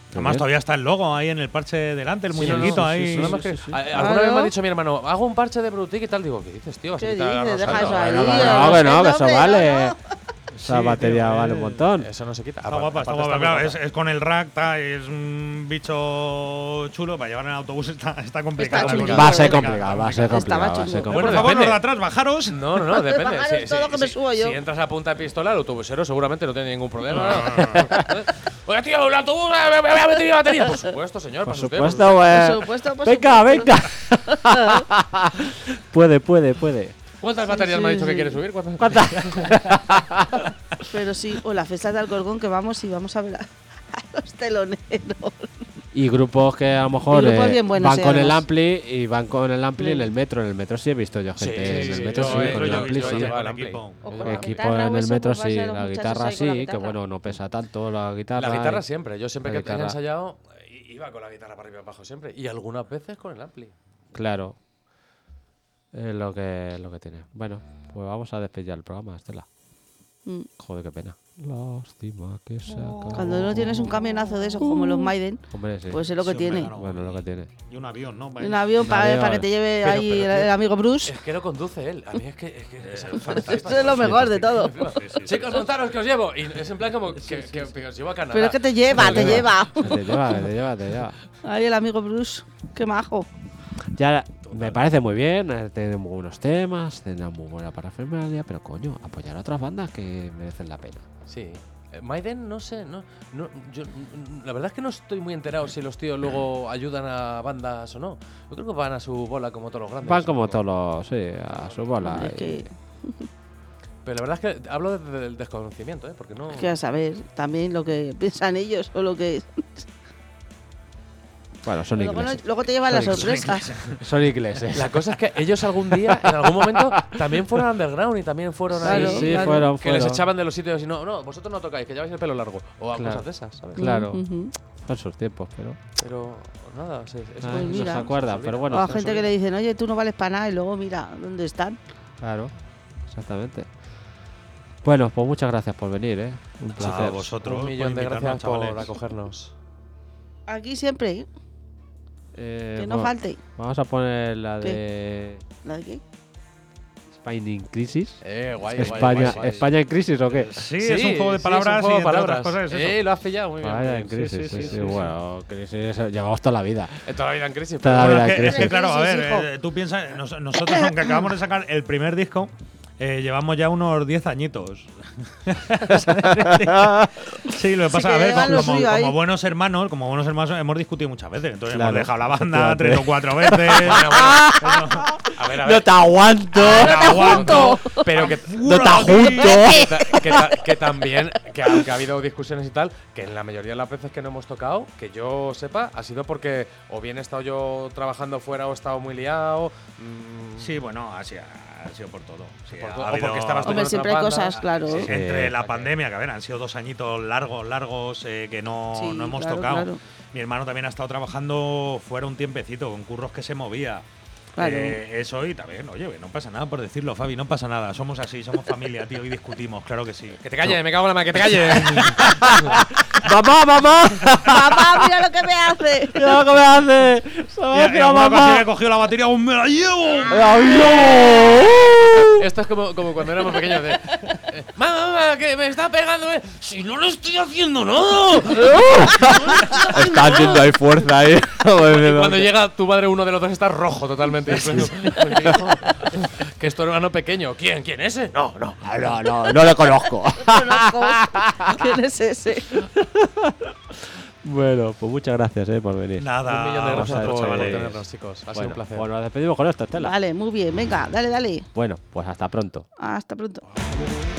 Además, bien. todavía está el logo ahí en el parche delante, el Sí, no, no, muñequito sí, ahí. sí, nada más que- sí. Alguna vez me ha dicho mi hermano, hago un parche de Brutic y tal. Digo, ¿qué dices, tío? Vas a ¿Qué quitar la dices? Deja Rosalía. eso ahí. No, que eso hombre, vale. no. Esa Sí, batería tío, vale un montón. Eso no se quita. Está guapa, está Aparte guapa. muy Claro, guapa. es con el rack, es un bicho chulo. Para llevar en el autobús está complicado. Está chungo. Va a ser complicado, va a ser Estaba complicado. Va a ser chungo. Bueno, por complicado. favor, depende. los de atrás, bajaros. No, depende. Bajaros todo que me subo yo. Si entras a punta de pistola, el autobusero seguramente no tiene ningún problema. Oye, tío, el autobús me voy a meter la batería. Por supuesto, señor. Por pase usted, supuesto, Por güey. supuesto, por Venga, supuesto. venga. Puede. ¿Cuántas baterías me ha dicho que quiere subir? ¿Cuántas? ¿Cuántas? Pero sí, o la fiesta de Alcorcón que vamos y vamos a ver a los teloneros. Y grupos que a lo mejor Y grupos bien buenos, van con el además. ampli y van con el ampli en el metro. En el metro sí he visto yo gente. En el metro sí, con el ampli sí. llevaba el el ampli. equipo. O El con la Equipo guitarra en o el eso, metro pues va a sí, ser los la muchachos guitarra ahí con la sí, que guitarra. bueno, no pesa tanto la guitarra. La guitarra y- siempre. Yo siempre la que tenía guitarra. ensayado, iba con la guitarra para arriba y abajo siempre. Y algunas veces con el ampli. Claro. Es lo que tiene. Bueno, pues vamos a despedir ya el programa, Estela. Mm. Joder, qué pena. Lástima que se acabó. Cuando no tienes un camionazo de esos como los Maiden, Hombre, sí. pues es lo que Sí, hombre, tiene. claro. Bueno, lo que tiene. Y un avión, ¿no? Un avión Un para avión. que te lleve Pero- ahí pero, el tío, amigo Bruce. Es que lo conduce él. A mí es que es Esto fantástico. es lo mejor de todo. Chicos, montaros que os llevo. Y es en plan como que os llevo a Canadá. Pero es que te lleva, te lleva. Te lleva. Ahí el amigo Bruce, qué majo. Ya me parece muy bien, tiene muy buenos temas, tiene muy buena parafernalia, pero coño, apoyar a otras bandas que merecen la pena. Sí. Maiden, no sé, yo la verdad es que no estoy muy enterado si los tíos luego ayudan a bandas o no. Yo creo que van a su bola como todos los grandes. Van como todos los, sí, a su bola. Es que, Pero la verdad es que hablo desde el desconocimiento, porque no. es que a saber también lo que piensan ellos o lo que. Bueno, son Luego, ingleses. luego te llevan las Son sorpresas. Son ingleses. La cosa es que ellos algún día, en algún momento, también fueron underground y también fueron Claro, ahí. Sí, claro. fueron. Que les echaban de los sitios y no, vosotros no tocáis, que lleváis el pelo largo. O a Claro. cosas de esas, ¿sabes? Claro. Ujú. Son sus tiempos, pero. Pero nada, eso Ay, no mira. se acuerdan, pero bueno. O a se gente nos que le dicen, oye, tú no vales para nada y luego mira dónde están. olvida. Claro, exactamente. Bueno, pues muchas gracias por venir, ¿eh? Un A placer. vosotros. Un millón de por invitarnos, gracias por chavales. acogernos. Aquí siempre, que no Bueno, falte. vamos a poner la de ¿La de qué? Spain in Crisis. Guay, España, ¿España en crisis o qué? Sí, es un juego de palabras y entre otras cosas es eso. Lo has pillado muy bien. España en Sí, crisis, sí, sí, Bueno, crisis, llevamos toda la vida. Toda la vida en crisis. Toda la pero vida Bueno, en es que crisis. claro, a Crisis, ver, hijo. tú piensas, nosotros aunque acabamos de sacar el primer disco, llevamos ya unos 10 añitos. Sí, lo que pasa, que a ver, llevan lo suyo ahí. como buenos hermanos, hemos discutido muchas veces. Entonces Claro, hemos dejado la banda efectivamente. 3 o 4 veces. A ver, ¡No te aguanto! aguanto. Pero que, ¡No te junto! que también, que aunque ha habido discusiones y tal, que en la mayoría de las veces que no hemos tocado, que yo sepa, ha sido porque o bien he estado yo trabajando fuera o he estado muy liado. Sí, bueno, ha sido por todo. Sí, Por ha todo. O habido- porque estabas tú Hombre, en siempre hay otra banda. cosas, claro. Sí, Sí, entre la porque- pandemia, que a ver, han sido 2 añitos largos que no Sí, hemos claro, tocado. claro. Mi hermano también ha estado trabajando fuera un tiempecito, con curros que se movía. Claro. Eso y también, oye, no pasa nada por decirlo, Fabi, no pasa nada. Somos así, somos familia, tío, y discutimos, claro que sí. Que te calles, me cago en la madre, que te calles. ¡Mamá, mamá! ¡Mamá, mira lo que me hace! ¡Mira lo que me hace! ¡Se me Y hace en la una ocasión mamá! he cogido la batería, ¡me la llevo! ¡Adiós! Esto es como cuando éramos pequeños de mamá, que me está pegando. Si no le estoy haciendo nada. Está haciendo ahí fuerza ahí. Cuando llega tu madre, uno de los dos está rojo totalmente. Que es tu hermano pequeño. ¿Quién? ¿Quién ese? No. No le conozco. Conozco. ¿Quién es ese? Bueno, pues muchas gracias por venir. Nada, Un millón de vamos a gracias ver, por chavales. tenernos, chicos. Ha sido Bueno, un placer. pues nos despedimos con esto, Estela. Vale, muy bien. Venga, dale, dale. Bueno, pues hasta pronto. Hasta pronto. Adiós.